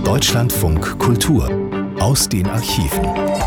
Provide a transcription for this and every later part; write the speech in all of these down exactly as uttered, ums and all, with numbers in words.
Deutschlandfunk Kultur aus den Archiven.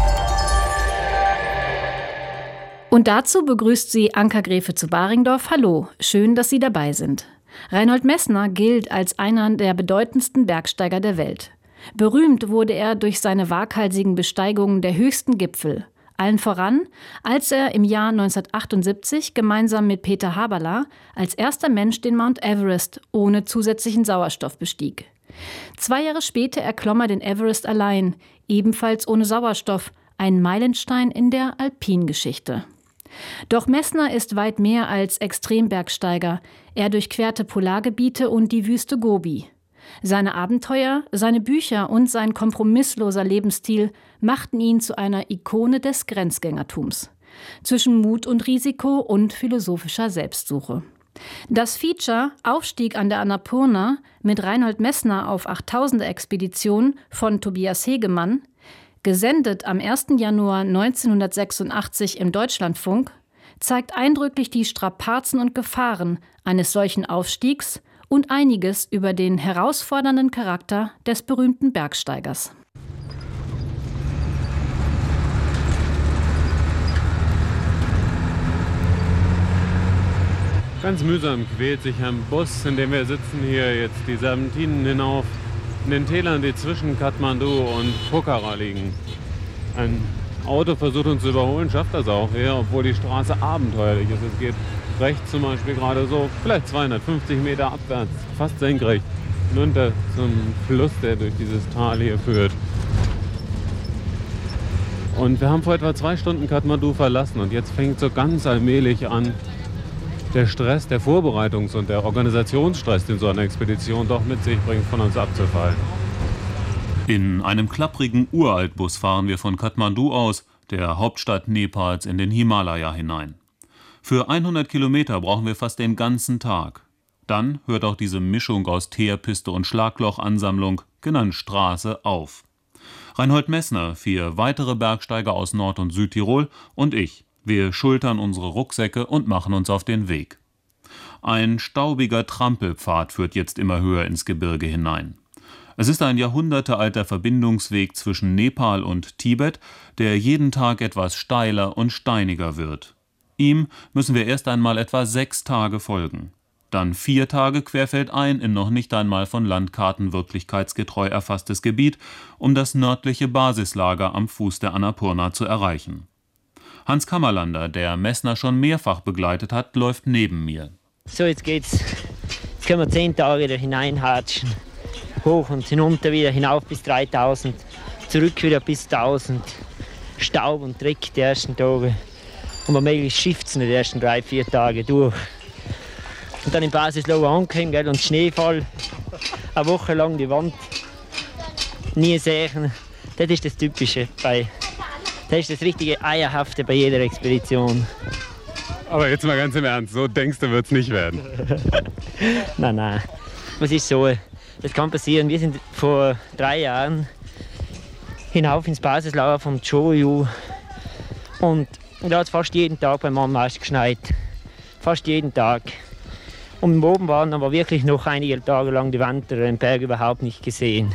Und dazu begrüßt sie Anka Gräfe zu Baringdorf. Hallo, schön, dass Sie dabei sind. Reinhold Messner gilt als einer der bedeutendsten Bergsteiger der Welt. Berühmt wurde er durch seine waghalsigen Besteigungen der höchsten Gipfel. Allen voran, als er im Jahr neunzehnhundertachtundsiebzig gemeinsam mit Peter Haberla als erster Mensch den Mount Everest ohne zusätzlichen Sauerstoff bestieg. Zwei Jahre später erklomm er den Everest allein, ebenfalls ohne Sauerstoff, ein Meilenstein in der Alpingeschichte. Doch Messner ist weit mehr als Extrembergsteiger. Er durchquerte Polargebiete und die Wüste Gobi. Seine Abenteuer, seine Bücher und sein kompromissloser Lebensstil machten ihn zu einer Ikone des Grenzgängertums. Zwischen Mut und Risiko und philosophischer Selbstsuche. Das Feature Aufstieg an der Annapurna mit Reinhold Messner auf achttausender-Expedition von Tobias Hegemann, gesendet am ersten Januar neunzehnhundertsechsundachtzig im Deutschlandfunk, zeigt eindrücklich die Strapazen und Gefahren eines solchen Aufstiegs und einiges über den herausfordernden Charakter des berühmten Bergsteigers. Ganz mühsam quält sich ein Bus, in dem wir sitzen, hier jetzt die Serpentinen hinauf, in den Tälern, die zwischen Kathmandu und Pokhara liegen. Ein Auto versucht uns zu überholen, schafft das auch hier, obwohl die Straße abenteuerlich ist. Es geht rechts zum Beispiel gerade so, vielleicht zweihundertfünfzig Meter abwärts, fast senkrecht, hinunter zum Fluss, der durch dieses Tal hier führt. Und wir haben vor etwa zwei Stunden Kathmandu verlassen und jetzt fängt so ganz allmählich an, der Stress, der Vorbereitungs- und der Organisationsstress, den so eine Expedition doch mit sich bringt, von uns abzufallen. In einem klapprigen Uraltbus fahren wir von Kathmandu aus, der Hauptstadt Nepals, in den Himalaya hinein. Für hundert Kilometer brauchen wir fast den ganzen Tag. Dann hört auch diese Mischung aus Teerpiste und Schlaglochansammlung, genannt Straße, auf. Reinhold Messner, vier weitere Bergsteiger aus Nord- und Südtirol und ich. Wir schultern unsere Rucksäcke und machen uns auf den Weg. Ein staubiger Trampelpfad führt jetzt immer höher ins Gebirge hinein. Es ist ein jahrhundertealter Verbindungsweg zwischen Nepal und Tibet, der jeden Tag etwas steiler und steiniger wird. Ihm müssen wir erst einmal etwa sechs Tage folgen. Dann vier Tage querfeldein in noch nicht einmal von Landkarten wirklichkeitsgetreu erfasstes Gebiet, um das nördliche Basislager am Fuß der Annapurna zu erreichen. Hans Kammerlander, der Messner schon mehrfach begleitet hat, läuft neben mir. So, jetzt geht's. Jetzt können wir zehn Tage da hineinhatschen. Hoch und hinunter wieder, hinauf bis dreitausend, zurück wieder bis tausend. Staub und Dreck die ersten Tage. Und womöglich schifft's die ersten drei, vier Tage durch. Und dann im Basislager ankommen, gell, und Schneefall. Eine Woche lang die Wand nie sehen. Das ist das Typische bei. Das ist das richtige Eierhafte bei jeder Expedition. Aber jetzt mal ganz im Ernst, so denkst du, wird es nicht werden? Nein, nein. Was ist so? Das kann passieren. Wir sind vor drei Jahren hinauf ins Basislager vom Choyu. Und da hat es fast jeden Tag beim Anmarsch geschneit. Fast jeden Tag. Und oben waren aber wirklich noch einige Tage lang die Wanderer den Berg überhaupt nicht gesehen.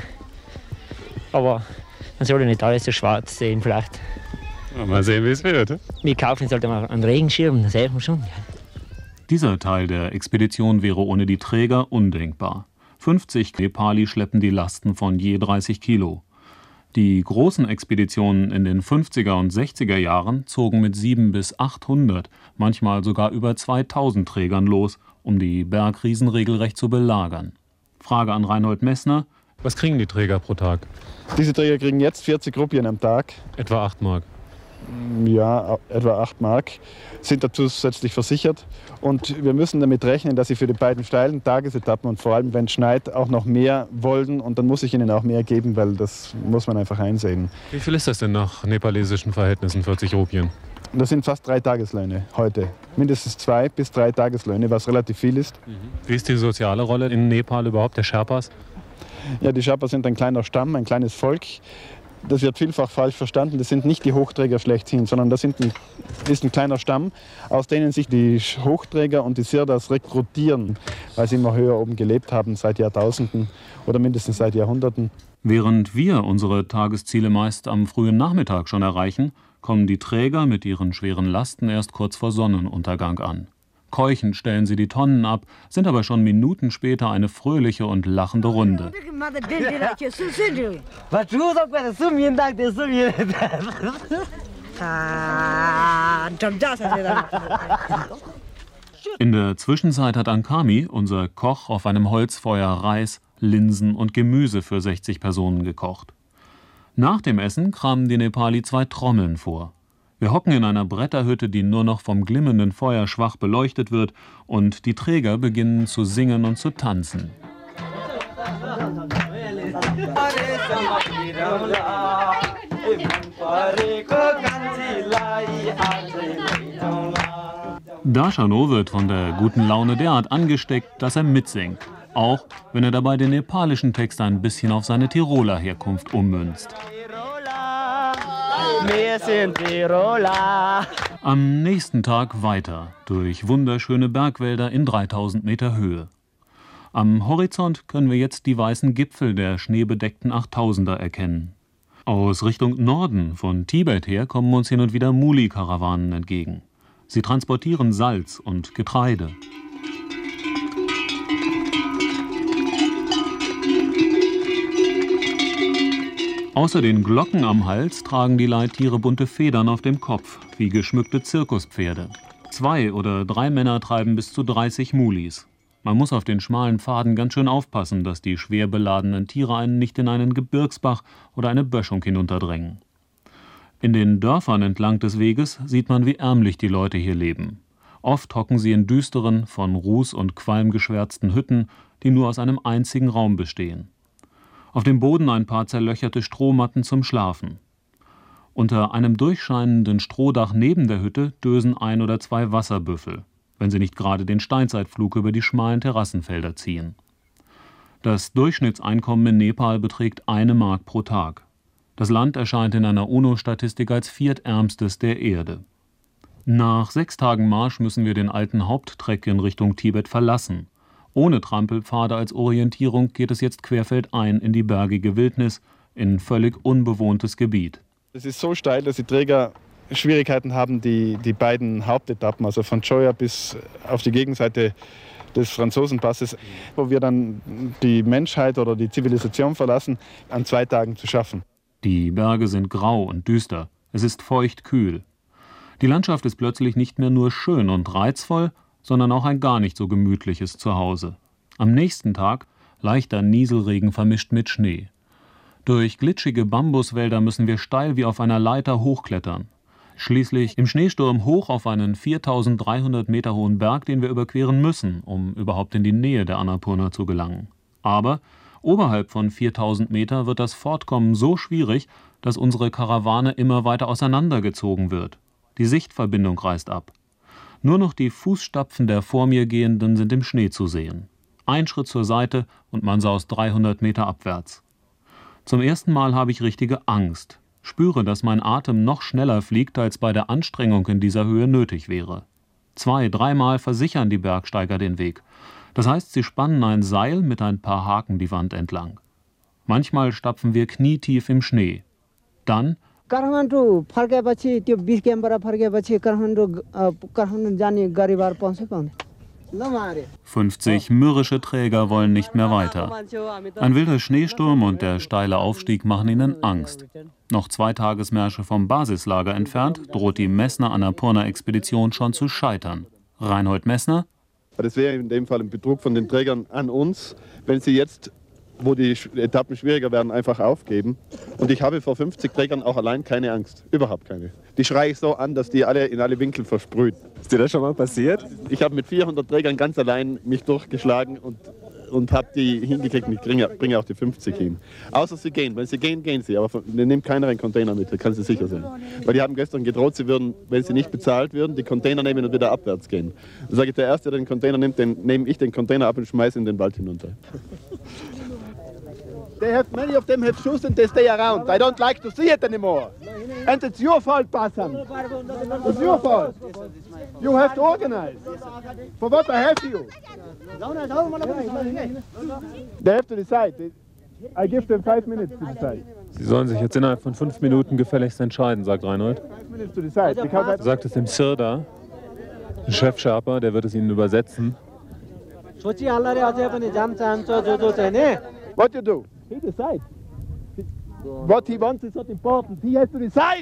Aber man soll ja nicht alles so schwarz sehen, vielleicht. Mal sehen, wie es wird. Wir kaufen jetzt halt mal einen Regenschirm, das sehen wir schon. Dieser Teil der Expedition wäre ohne die Träger undenkbar. fünfzig Nepali schleppen die Lasten von je dreißig Kilo. Die großen Expeditionen in den fünfziger und sechziger Jahren zogen mit sieben bis achthundert, manchmal sogar über zweitausend Trägern los, um die Bergriesen regelrecht zu belagern. Frage an Reinhold Messner: Was kriegen die Träger pro Tag? Diese Träger kriegen jetzt vierzig Rupien am Tag. Etwa acht Mark. Ja, etwa acht Mark, sind dazu zusätzlich versichert. Und wir müssen damit rechnen, dass sie für die beiden steilen Tagesetappen und vor allem, wenn es schneit, auch noch mehr wollen. Und dann muss ich ihnen auch mehr geben, weil das muss man einfach einsehen. Wie viel ist das denn nach nepalesischen Verhältnissen, vierzig Rupien? Das sind fast drei Tageslöhne heute. Mindestens zwei bis drei Tageslöhne, was relativ viel ist. Wie ist die soziale Rolle in Nepal überhaupt, der Sherpas? Ja, die Sherpas sind ein kleiner Stamm, ein kleines Volk. Das wird vielfach falsch verstanden. Das sind nicht die Hochträger schlechthin, sondern das sind ein, ist ein kleiner Stamm, aus denen sich die Hochträger und die Sirdas rekrutieren, weil sie immer höher oben gelebt haben seit Jahrtausenden oder mindestens seit Jahrhunderten. Während wir unsere Tagesziele meist am frühen Nachmittag schon erreichen, kommen die Träger mit ihren schweren Lasten erst kurz vor Sonnenuntergang an. Keuchend stellen sie die Tonnen ab, sind aber schon Minuten später eine fröhliche und lachende Runde. In der Zwischenzeit hat Ankami, unser Koch, auf einem Holzfeuer Reis, Linsen und Gemüse für sechzig Personen gekocht. Nach dem Essen kramen die Nepali zwei Trommeln vor. Wir hocken in einer Bretterhütte, die nur noch vom glimmenden Feuer schwach beleuchtet wird, und die Träger beginnen zu singen und zu tanzen. Darshano wird von der guten Laune derart angesteckt, dass er mitsingt, auch wenn er dabei den nepalischen Text ein bisschen auf seine Tiroler Herkunft ummünzt. Am nächsten Tag weiter, durch wunderschöne Bergwälder in dreitausend Meter Höhe. Am Horizont können wir jetzt die weißen Gipfel der schneebedeckten Achttausender erkennen. Aus Richtung Norden, von Tibet her, kommen uns hin und wieder Muli-Karawanen entgegen. Sie transportieren Salz und Getreide. Außer den Glocken am Hals tragen die Leittiere bunte Federn auf dem Kopf, wie geschmückte Zirkuspferde. Zwei oder drei Männer treiben bis zu dreißig Mulis. Man muss auf den schmalen Pfaden ganz schön aufpassen, dass die schwer beladenen Tiere einen nicht in einen Gebirgsbach oder eine Böschung hinunterdrängen. In den Dörfern entlang des Weges sieht man, wie ärmlich die Leute hier leben. Oft hocken sie in düsteren, von Ruß und Qualm geschwärzten Hütten, die nur aus einem einzigen Raum bestehen. Auf dem Boden ein paar zerlöcherte Strohmatten zum Schlafen. Unter einem durchscheinenden Strohdach neben der Hütte dösen ein oder zwei Wasserbüffel, wenn sie nicht gerade den Steinzeitflug über die schmalen Terrassenfelder ziehen. Das Durchschnittseinkommen in Nepal beträgt eine Mark pro Tag. Das Land erscheint in einer UNO-Statistik als viertärmstes der Erde. Nach sechs Tagen Marsch müssen wir den alten Haupttreck in Richtung Tibet verlassen. Ohne Trampelpfade als Orientierung geht es jetzt querfeldein in die bergige Wildnis, in völlig unbewohntes Gebiet. Es ist so steil, dass die Träger Schwierigkeiten haben, die, die beiden Hauptetappen, also von Choya bis auf die Gegenseite des Franzosenpasses, wo wir dann die Menschheit oder die Zivilisation verlassen, an zwei Tagen zu schaffen. Die Berge sind grau und düster. Es ist feucht kühl. Die Landschaft ist plötzlich nicht mehr nur schön und reizvoll, sondern auch ein gar nicht so gemütliches Zuhause. Am nächsten Tag leichter Nieselregen vermischt mit Schnee. Durch glitschige Bambuswälder müssen wir steil wie auf einer Leiter hochklettern. Schließlich im Schneesturm hoch auf einen viertausenddreihundert Meter hohen Berg, den wir überqueren müssen, um überhaupt in die Nähe der Annapurna zu gelangen. Aber oberhalb von viertausend Meter wird das Fortkommen so schwierig, dass unsere Karawane immer weiter auseinandergezogen wird. Die Sichtverbindung reißt ab. Nur noch die Fußstapfen der vor mir Gehenden sind im Schnee zu sehen. Ein Schritt zur Seite und man saust dreihundert Meter abwärts. Zum ersten Mal habe ich richtige Angst. Spüre, dass mein Atem noch schneller fliegt, als bei der Anstrengung in dieser Höhe nötig wäre. Zwei-, dreimal versichern die Bergsteiger den Weg. Das heißt, sie spannen ein Seil mit ein paar Haken die Wand entlang. Manchmal stapfen wir knietief im Schnee. Dann fünfzig mürrische Träger wollen nicht mehr weiter. Ein wilder Schneesturm und der steile Aufstieg machen ihnen Angst. Noch zwei Tagesmärsche vom Basislager entfernt droht die Messner-Annapurna-Expedition schon zu scheitern. Reinhold Messner: Das wäre in dem Fall ein Betrug von den Trägern an uns, wenn sie jetzt, wo die Etappen schwieriger werden, einfach aufgeben. Und ich habe vor fünfzig Trägern auch allein keine Angst. Überhaupt keine. Die schreie ich so an, dass die alle in alle Winkel versprüht. Ist dir das schon mal passiert? Ich habe mit vierhundert Trägern ganz allein mich durchgeschlagen und, und habe die hingekriegt. Und ich bringe, bringe auch die fünfzig hin. Außer sie gehen. Wenn sie gehen, gehen sie. Aber von, nimmt keiner einen Container mit, da kann sie sicher sein. Weil die haben gestern gedroht, sie würden, wenn sie nicht bezahlt würden, die Container nehmen und wieder abwärts gehen. Dann sage ich, der Erste, der den Container nimmt, den nehme ich den Container ab und schmeiße in den Wald hinunter. They have, many of them have shoes and they stay around. I don't like to see it anymore. And it's your fault, Basan. It's your fault. You have to organize. For what I have you? They have to decide. I give them five minutes to decide. Sie sollen sich jetzt innerhalb von fünf Minuten gefälligst entscheiden, sagt Reinhold. Du sagt es dem Sirda, dem Chef-Sherpa, der wird es Ihnen übersetzen. What you do? He decides. What he wants is not important. He has to decide.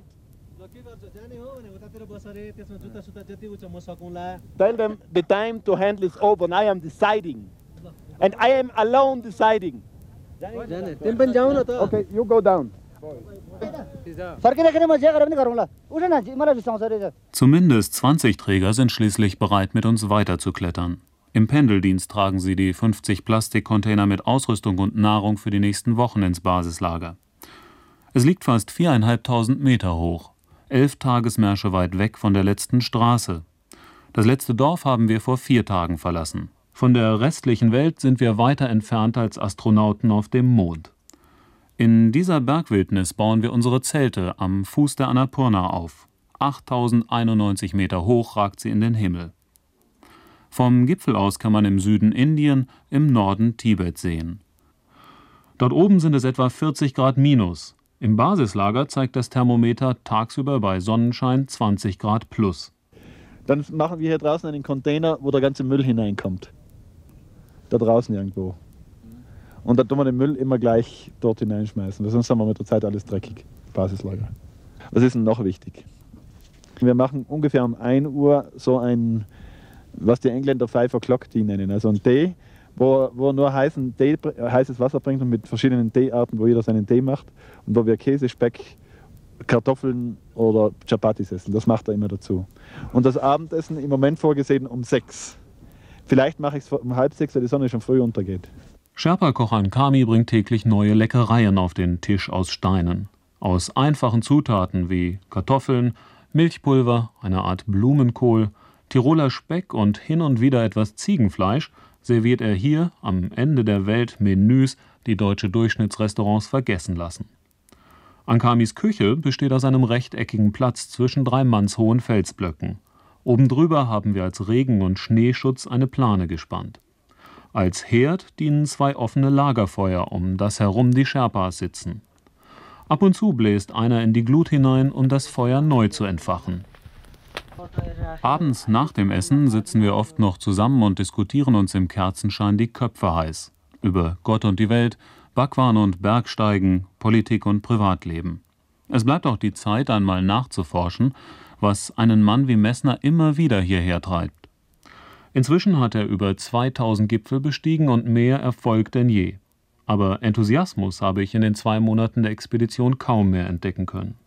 Tell them the time to handle is over and I am deciding. And I am alone deciding. Okay, you go down. Zumindest zwanzig Träger sind schließlich bereit, mit uns weiterzuklettern. Im Pendeldienst tragen sie die fünfzig Plastikcontainer mit Ausrüstung und Nahrung für die nächsten Wochen ins Basislager. Es liegt fast viereinhalbtausend Meter hoch, elf Tagesmärsche weit weg von der letzten Straße. Das letzte Dorf haben wir vor vier Tagen verlassen. Von der restlichen Welt sind wir weiter entfernt als Astronauten auf dem Mond. In dieser Bergwildnis bauen wir unsere Zelte am Fuß der Annapurna auf. achttausendeinundneunzig Meter hoch ragt sie in den Himmel. Vom Gipfel aus kann man im Süden Indien, im Norden Tibet sehen. Dort oben sind es etwa vierzig Grad minus. Im Basislager zeigt das Thermometer tagsüber bei Sonnenschein zwanzig Grad plus. Dann machen wir hier draußen einen Container, wo der ganze Müll hineinkommt. Da draußen irgendwo. Und dann tun wir den Müll immer gleich dort hineinschmeißen, weil sonst haben wir mit der Zeit alles dreckig. Basislager. Was ist denn noch wichtig? Wir machen ungefähr um ein Uhr so ein, was die Engländer Five O'Clock Tea nennen, also ein Tee, wo, wo nur heißen Tee, heißes Wasser bringt und mit verschiedenen Teearten, wo jeder seinen Tee macht und wo wir Käse, Speck, Kartoffeln oder Chapatis essen. Das macht er immer dazu. Und das Abendessen im Moment vorgesehen um sechs. Vielleicht mache ich es um halb sechs, weil die Sonne schon früh untergeht. Sherpa-Koch Ankami bringt täglich neue Leckereien auf den Tisch aus Steinen. Aus einfachen Zutaten wie Kartoffeln, Milchpulver, eine Art Blumenkohl, Tiroler Speck und hin und wieder etwas Ziegenfleisch serviert er hier am Ende der Welt Menüs, die deutsche Durchschnittsrestaurants vergessen lassen. Ankamis Küche besteht aus einem rechteckigen Platz zwischen drei mannshohen Felsblöcken. Oben drüber haben wir als Regen- und Schneeschutz eine Plane gespannt. Als Herd dienen zwei offene Lagerfeuer, um das herum die Sherpas sitzen. Ab und zu bläst einer in die Glut hinein, um das Feuer neu zu entfachen. Abends nach dem Essen sitzen wir oft noch zusammen und diskutieren uns im Kerzenschein die Köpfe heiß. Über Gott und die Welt, Bhagwan und Bergsteigen, Politik und Privatleben. Es bleibt auch die Zeit, einmal nachzuforschen, was einen Mann wie Messner immer wieder hierher treibt. Inzwischen hat er über zweitausend Gipfel bestiegen und mehr Erfolg denn je. Aber Enthusiasmus habe ich in den zwei Monaten der Expedition kaum mehr entdecken können.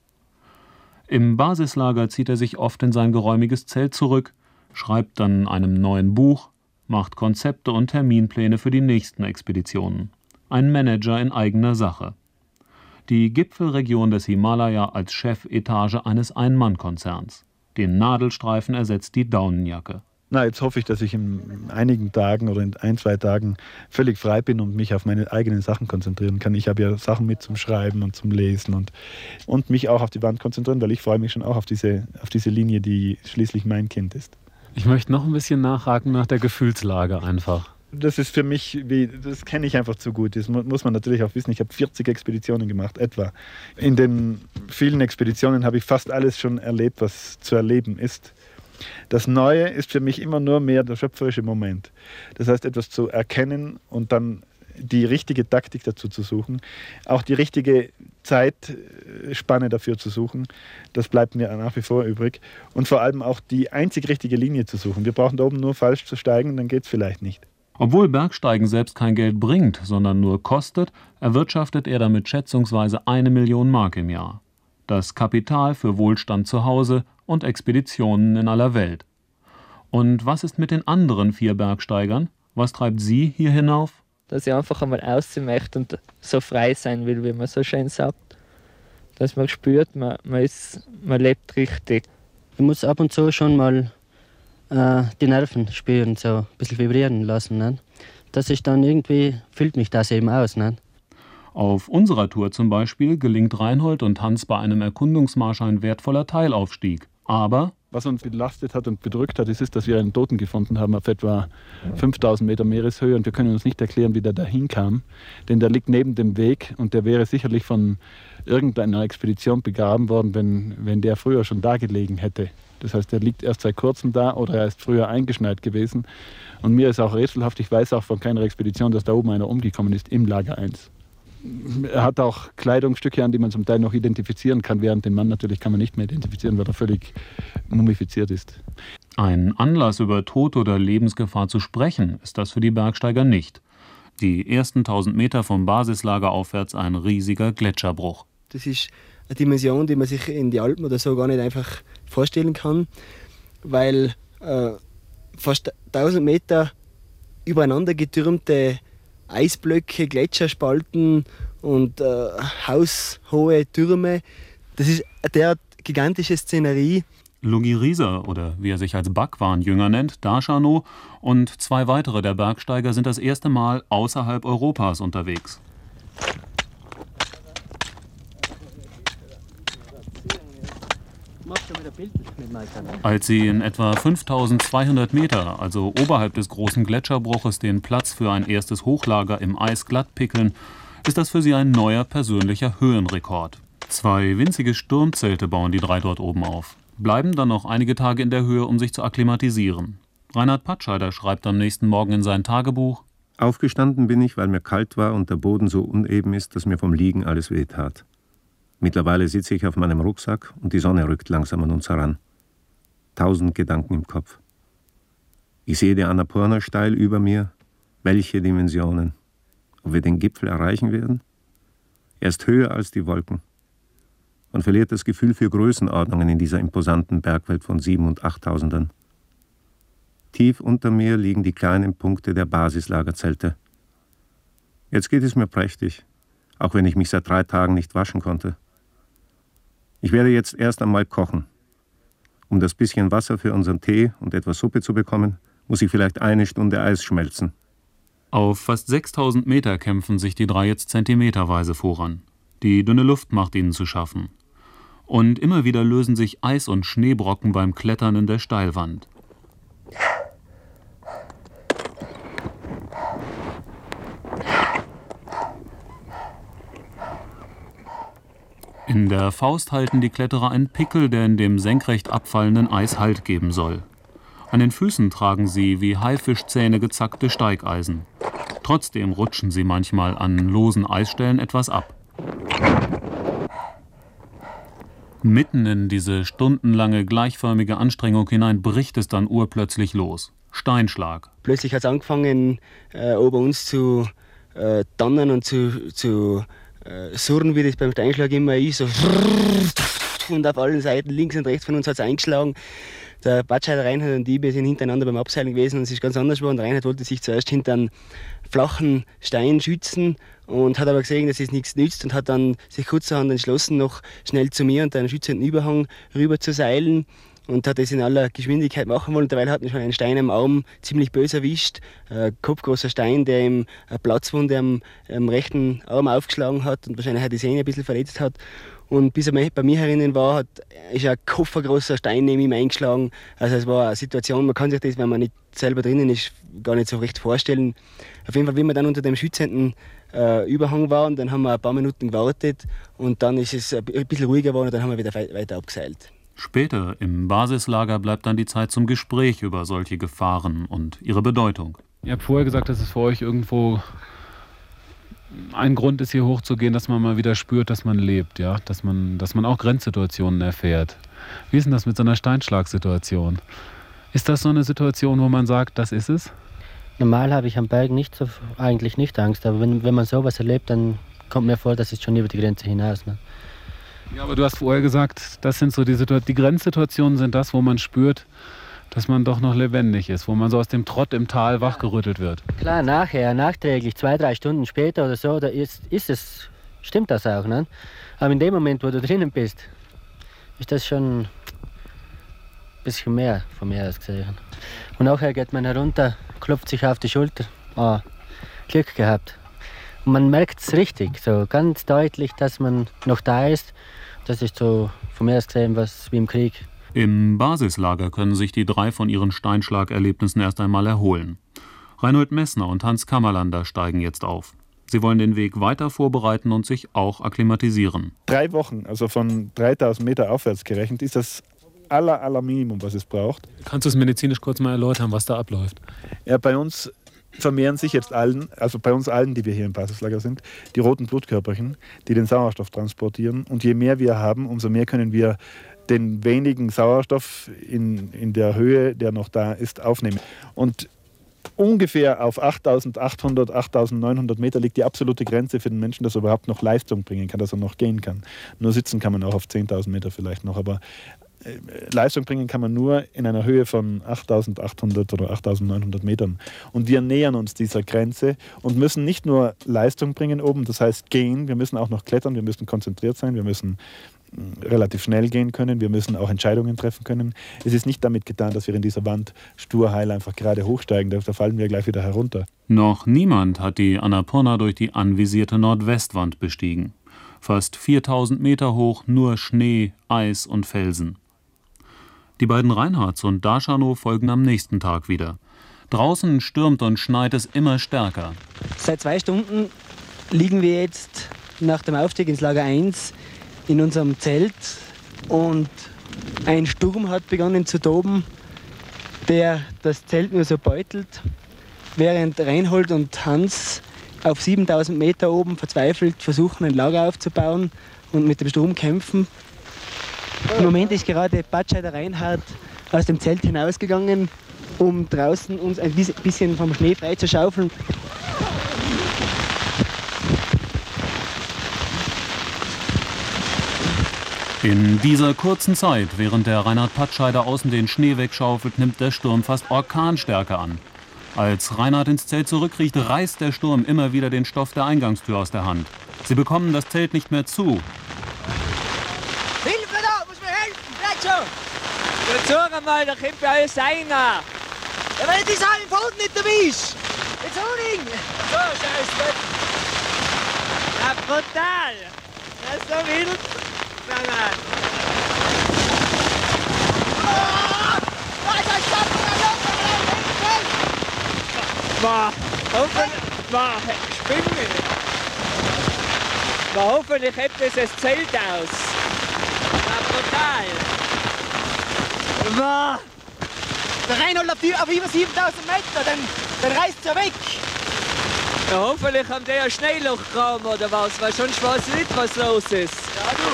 Im Basislager zieht er sich oft in sein geräumiges Zelt zurück, schreibt an einem neuen Buch, macht Konzepte und Terminpläne für die nächsten Expeditionen. Ein Manager in eigener Sache. Die Gipfelregion des Himalaya als Chefetage eines Ein-Mann-Konzerns. Den Nadelstreifen ersetzt die Daunenjacke. Na, jetzt hoffe ich, dass ich in einigen Tagen oder in ein, zwei Tagen völlig frei bin und mich auf meine eigenen Sachen konzentrieren kann. Ich habe ja Sachen mit zum Schreiben und zum Lesen und, und mich auch auf die Wand konzentrieren, weil ich freue mich schon auch auf diese, auf diese Linie, die schließlich mein Kind ist. Ich möchte noch ein bisschen nachhaken nach der Gefühlslage einfach. Das ist für mich, wie, das kenne ich einfach zu gut. Das muss man natürlich auch wissen. Ich habe vierzig Expeditionen gemacht, etwa. In den vielen Expeditionen habe ich fast alles schon erlebt, was zu erleben ist. Das Neue ist für mich immer nur mehr der schöpferische Moment. Das heißt, etwas zu erkennen und dann die richtige Taktik dazu zu suchen, auch die richtige Zeitspanne dafür zu suchen, das bleibt mir nach wie vor übrig. Und vor allem auch die einzig richtige Linie zu suchen. Wir brauchen da oben nur falsch zu steigen, dann geht es vielleicht nicht. Obwohl Bergsteigen selbst kein Geld bringt, sondern nur kostet, erwirtschaftet er damit schätzungsweise eine Million Mark im Jahr. Das Kapital für Wohlstand zu Hause und Expeditionen in aller Welt. Und was ist mit den anderen vier Bergsteigern? Was treibt sie hier hinauf? Dass ich einfach einmal aussehen möchte und so frei sein will, wie man so schön sagt. Dass man spürt, man, man, ist, man lebt richtig. Ich muss ab und zu schon mal äh, die Nerven spüren, so ein bisschen vibrieren lassen. Ne? Das ist dann irgendwie, füllt mich das eben aus. Ne? Auf unserer Tour zum Beispiel gelingt Reinhold und Hans bei einem Erkundungsmarsch ein wertvoller Teilaufstieg. Aber was uns belastet hat und bedrückt hat, ist, ist, dass wir einen Toten gefunden haben auf etwa fünftausend Meter Meereshöhe und wir können uns nicht erklären, wie der da hinkam, denn der liegt neben dem Weg und der wäre sicherlich von irgendeiner Expedition begraben worden, wenn, wenn der früher schon da gelegen hätte. Das heißt, der liegt erst seit kurzem da oder er ist früher eingeschneit gewesen. Und mir ist auch rätselhaft, ich weiß auch von keiner Expedition, dass da oben einer umgekommen ist im Lager eins. Er hat auch Kleidungsstücke an, die man zum Teil noch identifizieren kann, während den Mann natürlich kann man nicht mehr identifizieren, weil er völlig mumifiziert ist. Ein Anlass, über Tod oder Lebensgefahr zu sprechen, ist das für die Bergsteiger nicht. Die ersten tausend Meter vom Basislager aufwärts ein riesiger Gletscherbruch. Das ist eine Dimension, die man sich in die Alpen oder so gar nicht einfach vorstellen kann, weil äh, fast tausend Meter übereinander getürmte Eisblöcke, Gletscherspalten und äh, haushohe Türme, das ist eine derart gigantische Szenerie. Lugi Rieser, oder wie er sich als Bhagwan-Jünger nennt, Darshanu und zwei weitere der Bergsteiger sind das erste Mal außerhalb Europas unterwegs. Als sie in etwa fünftausendzweihundert Meter, also oberhalb des großen Gletscherbruches, den Platz für ein erstes Hochlager im Eis glatt pickeln, ist das für sie ein neuer persönlicher Höhenrekord. Zwei winzige Sturmzelte bauen die drei dort oben auf, bleiben dann noch einige Tage in der Höhe, um sich zu akklimatisieren. Reinhard Patscheider schreibt am nächsten Morgen in sein Tagebuch: Aufgestanden bin ich, weil mir kalt war und der Boden so uneben ist, dass mir vom Liegen alles weh tat. Mittlerweile sitze ich auf meinem Rucksack und die Sonne rückt langsam an uns heran. Tausend Gedanken im Kopf. Ich sehe die Annapurna steil über mir. Welche Dimensionen? Ob wir den Gipfel erreichen werden? Er ist höher als die Wolken. Man verliert das Gefühl für Größenordnungen in dieser imposanten Bergwelt von Sieben- und Achttausendern. Tief unter mir liegen die kleinen Punkte der Basislagerzelte. Jetzt geht es mir prächtig, auch wenn ich mich seit drei Tagen nicht waschen konnte. Ich werde jetzt erst einmal kochen. Um das bisschen Wasser für unseren Tee und etwas Suppe zu bekommen, muss ich vielleicht eine Stunde Eis schmelzen. Auf fast sechstausend Meter kämpfen sich die drei jetzt zentimeterweise voran. Die dünne Luft macht ihnen zu schaffen. Und immer wieder lösen sich Eis- und Schneebrocken beim Klettern in der Steilwand. In der Faust halten die Kletterer einen Pickel, der in dem senkrecht abfallenden Eis Halt geben soll. An den Füßen tragen sie wie Haifischzähne gezackte Steigeisen. Trotzdem rutschen sie manchmal an losen Eisstellen etwas ab. Mitten in diese stundenlange gleichförmige Anstrengung hinein bricht es dann urplötzlich los. Steinschlag. Plötzlich hat es angefangen, äh, ober uns zu äh, donnern und zu, zu äh, surren, wie das beim Steinschlag immer ist. So und auf allen Seiten, links und rechts von uns hat es eingeschlagen. Der Patscheider, Reinhard und ich, wir sind hintereinander beim Abseilen gewesen und es ist ganz anders geworden. Der Reinhard wollte sich zuerst hinter einem flachen Stein schützen und hat aber gesehen, dass es nichts nützt und hat dann sich kurzerhand entschlossen, noch schnell zu mir und einen schützenden Überhang rüber zu seilen und hat das in aller Geschwindigkeit machen wollen. Derweil hat ihn schon einen Stein am Arm ziemlich böse erwischt. Ein kopfgroßer Stein, der ihm eine Platzwunde am, am rechten Arm aufgeschlagen hat und wahrscheinlich auch die Sehne ein bisschen verletzt hat. Und bis er bei mir herinnen war, hat, ist ein koffergroßer Stein neben ihm eingeschlagen. Also es war eine Situation, man kann sich das, wenn man nicht selber drinnen ist, gar nicht so recht vorstellen. Auf jeden Fall, wie wir dann unter dem schützenden äh, Überhang waren, dann haben wir ein paar Minuten gewartet und dann ist es ein bisschen ruhiger geworden und dann haben wir wieder weiter abgeseilt. Später im Basislager bleibt dann die Zeit zum Gespräch über solche Gefahren und ihre Bedeutung. Ihr habt vorher gesagt, dass es für euch irgendwo ein Grund ist, hier hochzugehen, dass man mal wieder spürt, dass man lebt, ja? dass man, dass man auch Grenzsituationen erfährt. Wie ist denn das mit so einer Steinschlagsituation? Ist das so eine Situation, wo man sagt, das ist es? Normal habe ich am Berg nicht so, eigentlich nicht Angst, aber wenn, wenn man sowas erlebt, dann kommt mir vor, das ist schon über die Grenze hinaus. Ne? Ja, aber du hast vorher gesagt, das sind so die Situationen, die Grenzsituationen sind das, wo man spürt, dass man doch noch lebendig ist, wo man so aus dem Trott im Tal wachgerüttelt wird. Klar, nachher, nachträglich, zwei, drei Stunden später oder so, da ist, ist es, stimmt das auch. Ne? Aber in dem Moment, wo du drinnen bist, ist das schon ein bisschen mehr von mir aus gesehen. Und nachher geht man herunter, klopft sich auf die Schulter. Ah, Glück gehabt. Man merkt es richtig, so ganz deutlich, dass man noch da ist. Das ist so von mir aus gesehen was wie im Krieg. Im Basislager können sich die drei von ihren Steinschlagerlebnissen erst einmal erholen. Reinhold Messner und Hans Kammerlander steigen jetzt auf. Sie wollen den Weg weiter vorbereiten und sich auch akklimatisieren. Drei Wochen, also von dreitausend Meter aufwärts gerechnet, ist das aller, aller Minimum, was es braucht. Kannst du es medizinisch kurz mal erläutern, was da abläuft? Ja, bei uns vermehren sich jetzt allen, also bei uns allen, die wir hier im Basislager sind, die roten Blutkörperchen, die den Sauerstoff transportieren. Und je mehr wir haben, umso mehr können wir den wenigen Sauerstoff in, in der Höhe, der noch da ist, aufnehmen. Und ungefähr auf achttausendachthundert, achttausendneunhundert Meter liegt die absolute Grenze für den Menschen, dass er überhaupt noch Leistung bringen kann, dass er noch gehen kann. Nur sitzen kann man auch auf zehntausend Meter vielleicht noch, aber Leistung bringen kann man nur in einer Höhe von achttausendachthundert oder achttausendneunhundert Metern. Und wir nähern uns dieser Grenze und müssen nicht nur Leistung bringen oben, das heißt gehen, wir müssen auch noch klettern, wir müssen konzentriert sein, wir müssen relativ schnell gehen können, wir müssen auch Entscheidungen treffen können. Es ist nicht damit getan, dass wir in dieser Wand stur heil einfach gerade hochsteigen, da fallen wir gleich wieder herunter. Noch niemand hat die Annapurna durch die anvisierte Nordwestwand bestiegen. Fast viertausend Meter hoch, nur Schnee, Eis und Felsen. Die beiden Reinhards und Darshanow folgen am nächsten Tag wieder. Draußen stürmt und schneit es immer stärker. Seit zwei Stunden liegen wir jetzt nach dem Aufstieg ins Lager eins in unserem Zelt und ein Sturm hat begonnen zu toben, der das Zelt nur so beutelt, während Reinhold und Hans auf siebentausend Meter oben verzweifelt versuchen, ein Lager aufzubauen und mit dem Sturm kämpfen. Im Moment ist gerade Patscheider Reinhard aus dem Zelt hinausgegangen, um draußen uns ein bisschen vom Schnee frei zu schaufeln. In dieser kurzen Zeit, während der Reinhard Patscheider außen den Schnee wegschaufelt, nimmt der Sturm fast Orkanstärke an. Als Reinhard ins Zelt zurückkriecht, reißt der Sturm immer wieder den Stoff der Eingangstür aus der Hand. Sie bekommen das Zelt nicht mehr zu. Hilfe da, muss mir helfen, bleib schon! Jetzt suchen mal, da kommt bei alles rein. Ja, wenn ich die Sache im Boden nicht erwisch! Jetzt Honig! So, scheiß Gott! Ja, brutal! Das ist so wild! Nein, nein! Oh! Nein, das ist War, hoffentlich, war, Spinne. War, hoffentlich hebt es das Zelt aus. War brutal. War. Der Reinhold auf, auf über siebentausend Meter, dann, dann reißt er weg. Ja, hoffentlich haben die ein Schneeloch gegraben oder was, weil sonst weiß ich nicht, was los ist. Ja, du.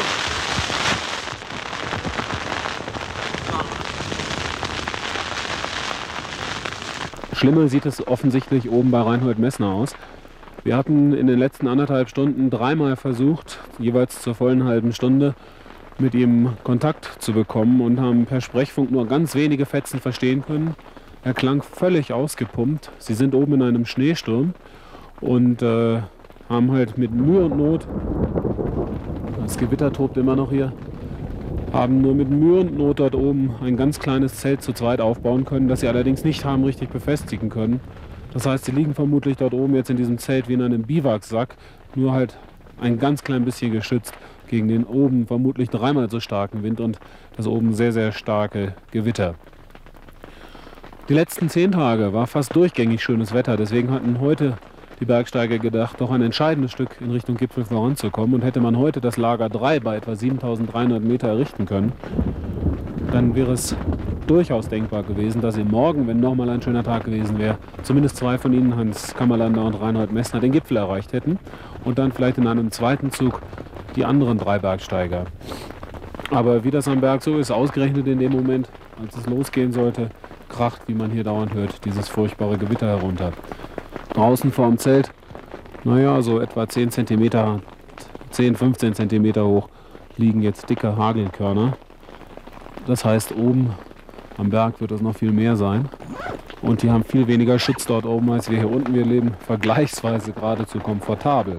Schlimmer sieht es offensichtlich oben bei Reinhold Messner aus. Wir hatten in den letzten anderthalb Stunden dreimal versucht, jeweils zur vollen halben Stunde, mit ihm Kontakt zu bekommen und haben per Sprechfunk nur ganz wenige Fetzen verstehen können. Er klang völlig ausgepumpt. Sie sind oben in einem Schneesturm und äh, haben halt mit Mühe und Not, das Gewitter tobt immer noch hier, haben nur mit Mühe und Not dort oben ein ganz kleines Zelt zu zweit aufbauen können, das sie allerdings nicht haben richtig befestigen können. Das heißt, sie liegen vermutlich dort oben jetzt in diesem Zelt wie in einem Biwaksack, nur halt ein ganz klein bisschen geschützt gegen den oben vermutlich dreimal so starken Wind und das oben sehr, sehr starke Gewitter. Die letzten zehn Tage war fast durchgängig schönes Wetter, deswegen hatten heute die Bergsteiger gedacht, doch ein entscheidendes Stück in Richtung Gipfel voranzukommen. Und hätte man heute das Lager drei bei etwa siebentausenddreihundert Meter errichten können, dann wäre es durchaus denkbar gewesen, dass sie morgen, wenn nochmal ein schöner Tag gewesen wäre, zumindest zwei von ihnen, Hans Kammerlander und Reinhold Messner, den Gipfel erreicht hätten und dann vielleicht in einem zweiten Zug die anderen drei Bergsteiger. Aber wie das am Berg so ist, ausgerechnet in dem Moment, als es losgehen sollte, kracht, wie man hier dauernd hört, dieses furchtbare Gewitter herunter. Draußen vorm Zelt, naja, so etwa zehn Zentimeter, zehn, fünfzehn Zentimeter hoch, liegen jetzt dicke Hagelkörner. Das heißt, oben am Berg wird es noch viel mehr sein. Und die haben viel weniger Schutz dort oben als wir hier unten. Wir leben vergleichsweise geradezu komfortabel.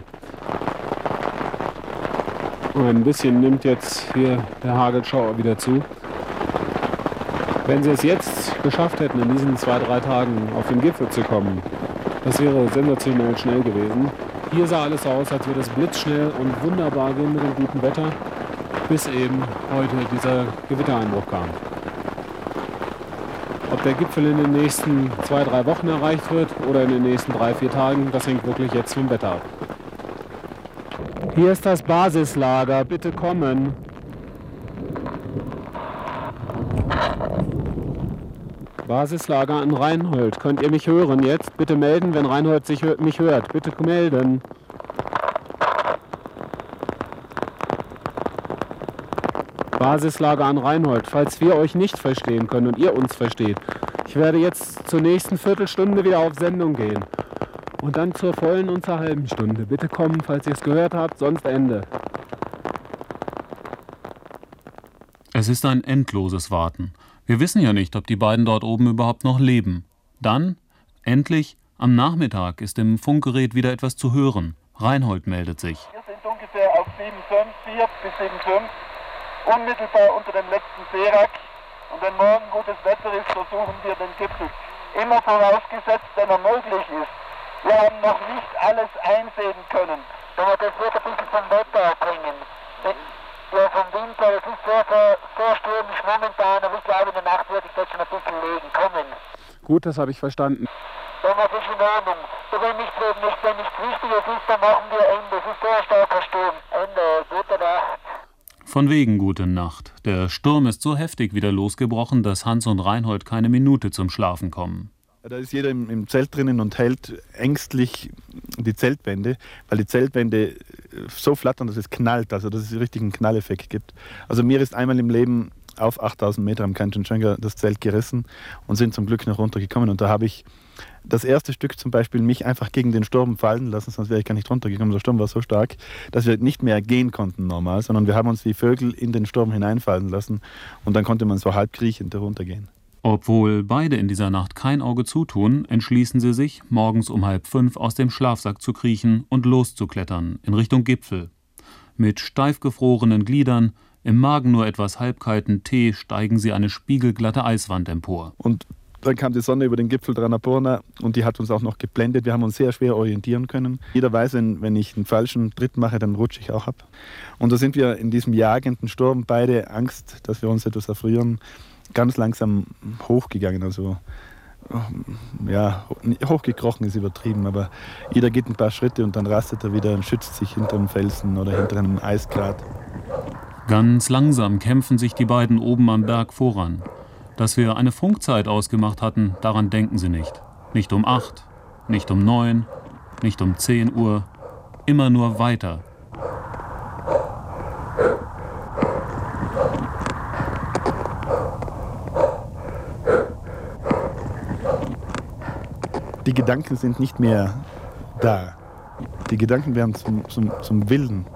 Ein bisschen nimmt jetzt hier der Hagelschauer wieder zu. Wenn sie es jetzt geschafft hätten, in diesen zwei, drei Tagen auf den Gipfel zu kommen, das wäre sensationell schnell gewesen. Hier sah alles so aus, als würde es blitzschnell und wunderbar gehen mit dem guten Wetter, bis eben heute dieser Gewittereinbruch kam. Ob der Gipfel in den nächsten zwei, drei Wochen erreicht wird oder in den nächsten drei, vier Tagen, das hängt wirklich jetzt vom Wetter ab. Hier ist das Basislager, bitte kommen. Basislager in Reinhold. Könnt ihr mich hören jetzt? Bitte melden, wenn Reinhold sich, mich hört. Bitte melden. Basislager an Reinhold, falls wir euch nicht verstehen können und ihr uns versteht. Ich werde jetzt zur nächsten Viertelstunde wieder auf Sendung gehen. Und dann zur vollen und zur halben Stunde. Bitte kommen, falls ihr es gehört habt, sonst Ende. Es ist ein endloses Warten. Wir wissen ja nicht, ob die beiden dort oben überhaupt noch leben. Dann, endlich, am Nachmittag ist im Funkgerät wieder etwas zu hören. Reinhold meldet sich. Wir sind ungefähr auf sieben Komma fünf, vier bis sieben Komma fünf, unmittelbar unter dem letzten Seerack. Und wenn morgen gutes Wetter ist, versuchen wir den Gipfel. Immer vorausgesetzt, wenn er möglich ist. Wir haben noch nicht alles einsehen können. Wenn wir das wird ein bisschen vom Wetter abhängen. Ja, vom Winter, es ist sehr, sehr, sehr stürmisch momentan, aber ich glaube, in der Nacht würde ich das schon ein bisschen legen kommen. Gut, das habe ich verstanden. Dann ist es in Ordnung. Wenn nichts, nicht, wenn nichts Wichtiges ist, dann machen wir Ende. Es ist sehr starker Sturm. Ende, gute Nacht. Von wegen gute Nacht. Der Sturm ist so heftig wieder losgebrochen, dass Hans und Reinhold keine Minute zum Schlafen kommen. Da ist jeder im, im Zelt drinnen und hält ängstlich die Zeltwände, weil die Zeltwände so flattern, dass es knallt, also dass es richtig einen Knalleffekt gibt. Also mir ist einmal im Leben auf achttausend Meter am Kanchenjunga das Zelt gerissen und sind zum Glück noch runtergekommen. Und da habe ich das erste Stück zum Beispiel mich einfach gegen den Sturm fallen lassen, sonst wäre ich gar nicht runtergekommen. Der Sturm war so stark, dass wir nicht mehr gehen konnten normal, sondern wir haben uns wie Vögel in den Sturm hineinfallen lassen und dann konnte man so halb kriechend heruntergehen. Obwohl beide in dieser Nacht kein Auge zutun, entschließen sie sich, morgens um halb fünf aus dem Schlafsack zu kriechen und loszuklettern in Richtung Gipfel. Mit steif gefrorenen Gliedern, im Magen nur etwas halbkalten Tee steigen sie eine spiegelglatte Eiswand empor. Und dann kam die Sonne über den Gipfel der Annapurna und die hat uns auch noch geblendet. Wir haben uns sehr schwer orientieren können. Jeder weiß, wenn, wenn ich einen falschen Tritt mache, dann rutsche ich auch ab. Und da sind wir in diesem jagenden Sturm beide Angst, dass wir uns etwas erfrieren, ganz langsam hochgegangen. Also ja, hochgekrochen ist übertrieben, aber jeder geht ein paar Schritte und dann rastet er wieder und schützt sich hinter einem Felsen oder hinter einem Eisgrat. Ganz langsam kämpfen sich die beiden oben am Berg voran. Dass wir eine Funkzeit ausgemacht hatten, daran denken sie nicht. Nicht um acht, nicht um neun, nicht um zehn Uhr, immer nur weiter. Die Gedanken sind nicht mehr da. Die Gedanken werden zum, zum, zum Willen.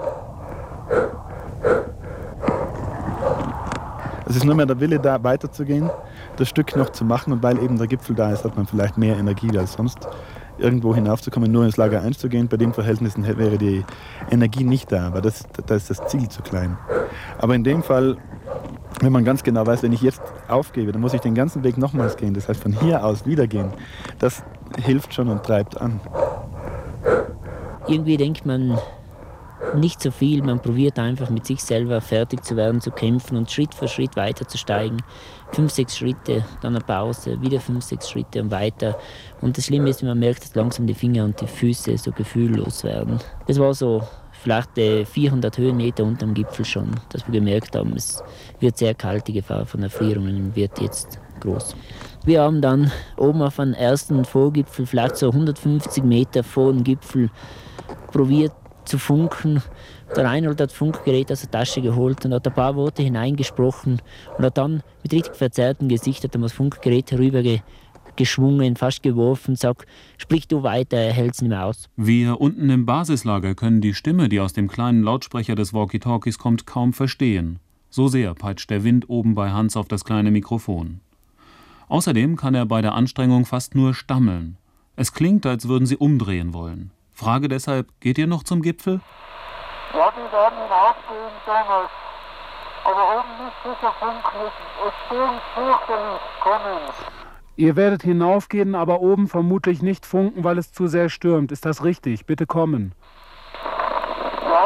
Es ist nur mehr der Wille da, weiterzugehen, das Stück noch zu machen. Und weil eben der Gipfel da ist, hat man vielleicht mehr Energie als sonst, irgendwo hinaufzukommen, nur ins Lager eins zu gehen. Bei den Verhältnissen wäre die Energie nicht da, weil das, da ist das Ziel zu klein. Aber in dem Fall, wenn man ganz genau weiß, wenn ich jetzt aufgebe, dann muss ich den ganzen Weg nochmals gehen. Das heißt, von hier aus wieder gehen. Das hilft schon und treibt an. Irgendwie denkt man nicht so viel, man probiert einfach mit sich selber fertig zu werden, zu kämpfen und Schritt für Schritt weiterzusteigen. Fünf, sechs Schritte, dann eine Pause, wieder fünf, sechs Schritte und weiter. Und das Schlimme ist, man merkt, dass langsam die Finger und die Füße so gefühllos werden. Das war so vielleicht vierhundert Höhenmeter unterm Gipfel schon, dass wir gemerkt haben, es wird sehr kalt, die Gefahr von Erfrierungen wird jetzt groß. Wir haben dann oben auf einem ersten Vorgipfel, vielleicht so hundertfünfzig Meter vor dem Gipfel, probiert zu funken. Der Reinhold hat das Funkgerät aus der Tasche geholt und hat ein paar Worte hineingesprochen und hat dann mit richtig verzerrtem Gesicht hat er das Funkgerät herübergeschwungen, fast geworfen, sagt, sprich du weiter, er hält es nicht mehr aus. Wir unten im Basislager können die Stimme, die aus dem kleinen Lautsprecher des Walkie-Talkies kommt, kaum verstehen. So sehr peitscht der Wind oben bei Hans auf das kleine Mikrofon. Außerdem kann er bei der Anstrengung fast nur stammeln. Es klingt, als würden sie umdrehen wollen. Frage deshalb, geht ihr noch zum Gipfel? Ja, wir werden hinaufgehen, Thomas. Aber oben nicht sicher funken. Es stehen fürchterlich kommen. Ihr werdet hinaufgehen, aber oben vermutlich nicht funken, weil es zu sehr stürmt. Ist das richtig? Bitte kommen.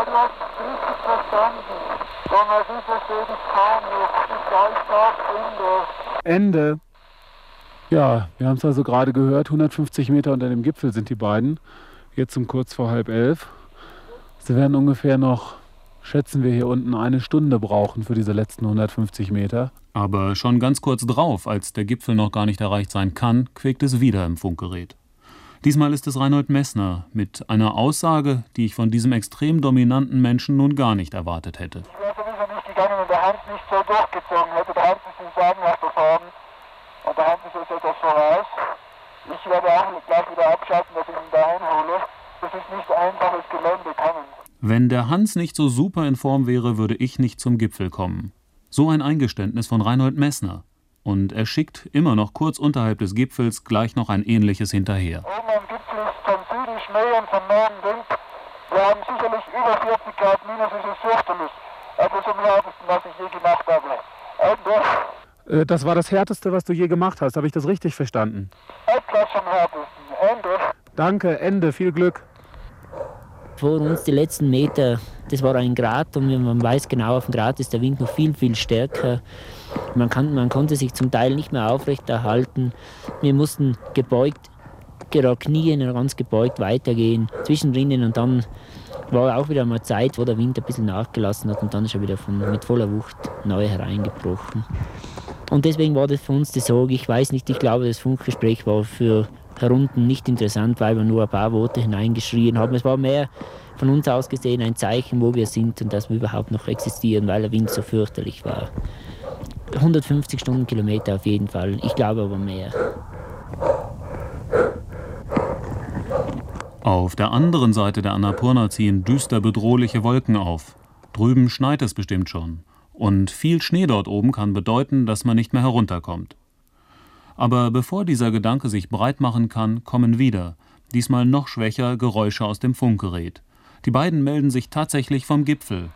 Ja, du hast es richtig verstanden. Thomas, ich verstehe dich kaum noch. Ich sage, Ende. Ende. Ja, wir haben es also gerade gehört, hundertfünfzig Meter unter dem Gipfel sind die beiden. Jetzt um kurz vor halb elf. Sie werden ungefähr noch, schätzen wir hier unten, eine Stunde brauchen für diese letzten hundertfünfzig Meter. Aber schon ganz kurz drauf, als der Gipfel noch gar nicht erreicht sein kann, quäkt es wieder im Funkgerät. Diesmal ist es Reinhold Messner mit einer Aussage, die ich von diesem extrem dominanten Menschen nun gar nicht erwartet hätte. Ich wäre sowieso nicht gegangen, wenn der Hans nicht so durchgezogen hätte. Der Hans ist in sagenhafter Form und der Hans ist jetzt etwas voraus. Ich werde auch gleich wieder abschalten, dass ich ihn dahin hole. Das ist nicht einfaches Gelände, kommen. Wenn der Hans nicht so super in Form wäre, würde ich nicht zum Gipfel kommen. So ein Eingeständnis von Reinhold Messner. Und er schickt immer noch kurz unterhalb des Gipfels gleich noch ein ähnliches hinterher. Oben am Gipfel ist von Süden Schnee und von Norden Wind. Wir haben sicherlich über vierzig Grad minus, es ist fürchterlich. Also zum härtesten, was ich je gemacht habe. Ende. Äh, das war das Härteste, was du je gemacht hast. Habe ich das richtig verstanden? Etwas vom härtesten. Ende. Danke, Ende. Viel Glück. Vor uns die letzten Meter, das war ein Grat und man weiß genau, auf dem Grat ist der Wind noch viel, viel stärker. Man, kann, man konnte sich zum Teil nicht mehr aufrechterhalten. Wir mussten gebeugt, gerade knien, ganz gebeugt weitergehen, zwischendrin und dann war auch wieder mal Zeit, wo der Wind ein bisschen nachgelassen hat und dann ist er wieder von, mit voller Wucht neu hereingebrochen. Und deswegen war das für uns die Sorge, ich weiß nicht, ich glaube, das Funkgespräch war für herunten nicht interessant, weil wir nur ein paar Worte hineingeschrien haben. Es war mehr von uns aus gesehen ein Zeichen, wo wir sind und dass wir überhaupt noch existieren, weil der Wind so fürchterlich war. hundertfünfzig Stundenkilometer auf jeden Fall, ich glaube aber mehr. Auf der anderen Seite der Annapurna ziehen düster bedrohliche Wolken auf. Drüben schneit es bestimmt schon. Und viel Schnee dort oben kann bedeuten, dass man nicht mehr herunterkommt. Aber bevor dieser Gedanke sich breit machen kann, kommen wieder, diesmal noch schwächer, Geräusche aus dem Funkgerät. Die beiden melden sich tatsächlich vom Gipfel.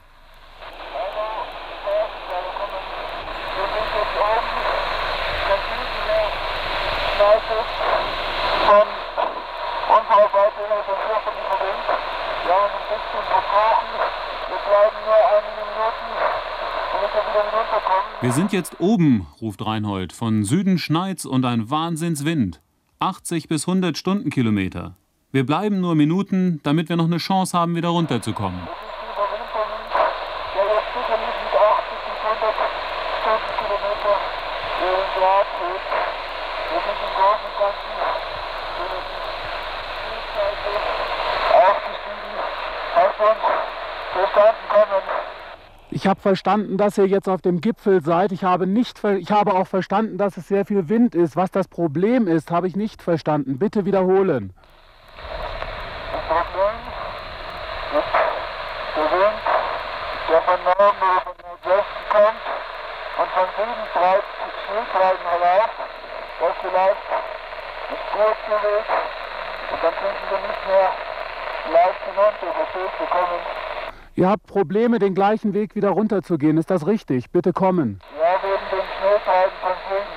Wir sind jetzt oben, ruft Reinhold. Von Süden schneit's und ein Wahnsinnswind. achtzig bis hundert Stundenkilometer. Wir bleiben nur Minuten, damit wir noch eine Chance haben, wieder runterzukommen. Ich habe verstanden, dass ihr jetzt auf dem Gipfel seid. Ich habe, nicht, ich habe auch verstanden, dass es sehr viel Wind ist. Was das Problem ist, habe ich nicht verstanden. Bitte wiederholen. Das Problem ist der Wind, der von Norden oder von Nordwesten kommt und von Süden treibt Schneetreiben herauf. Das vielleicht ist kurz gewesen und dann finden wir nicht mehr leicht hinunter. Verstehst du, kommen. Ihr habt Probleme, den gleichen Weg wieder runterzugehen. Ist das richtig? Bitte kommen. Ja, wegen den Schneetreiben von Süden.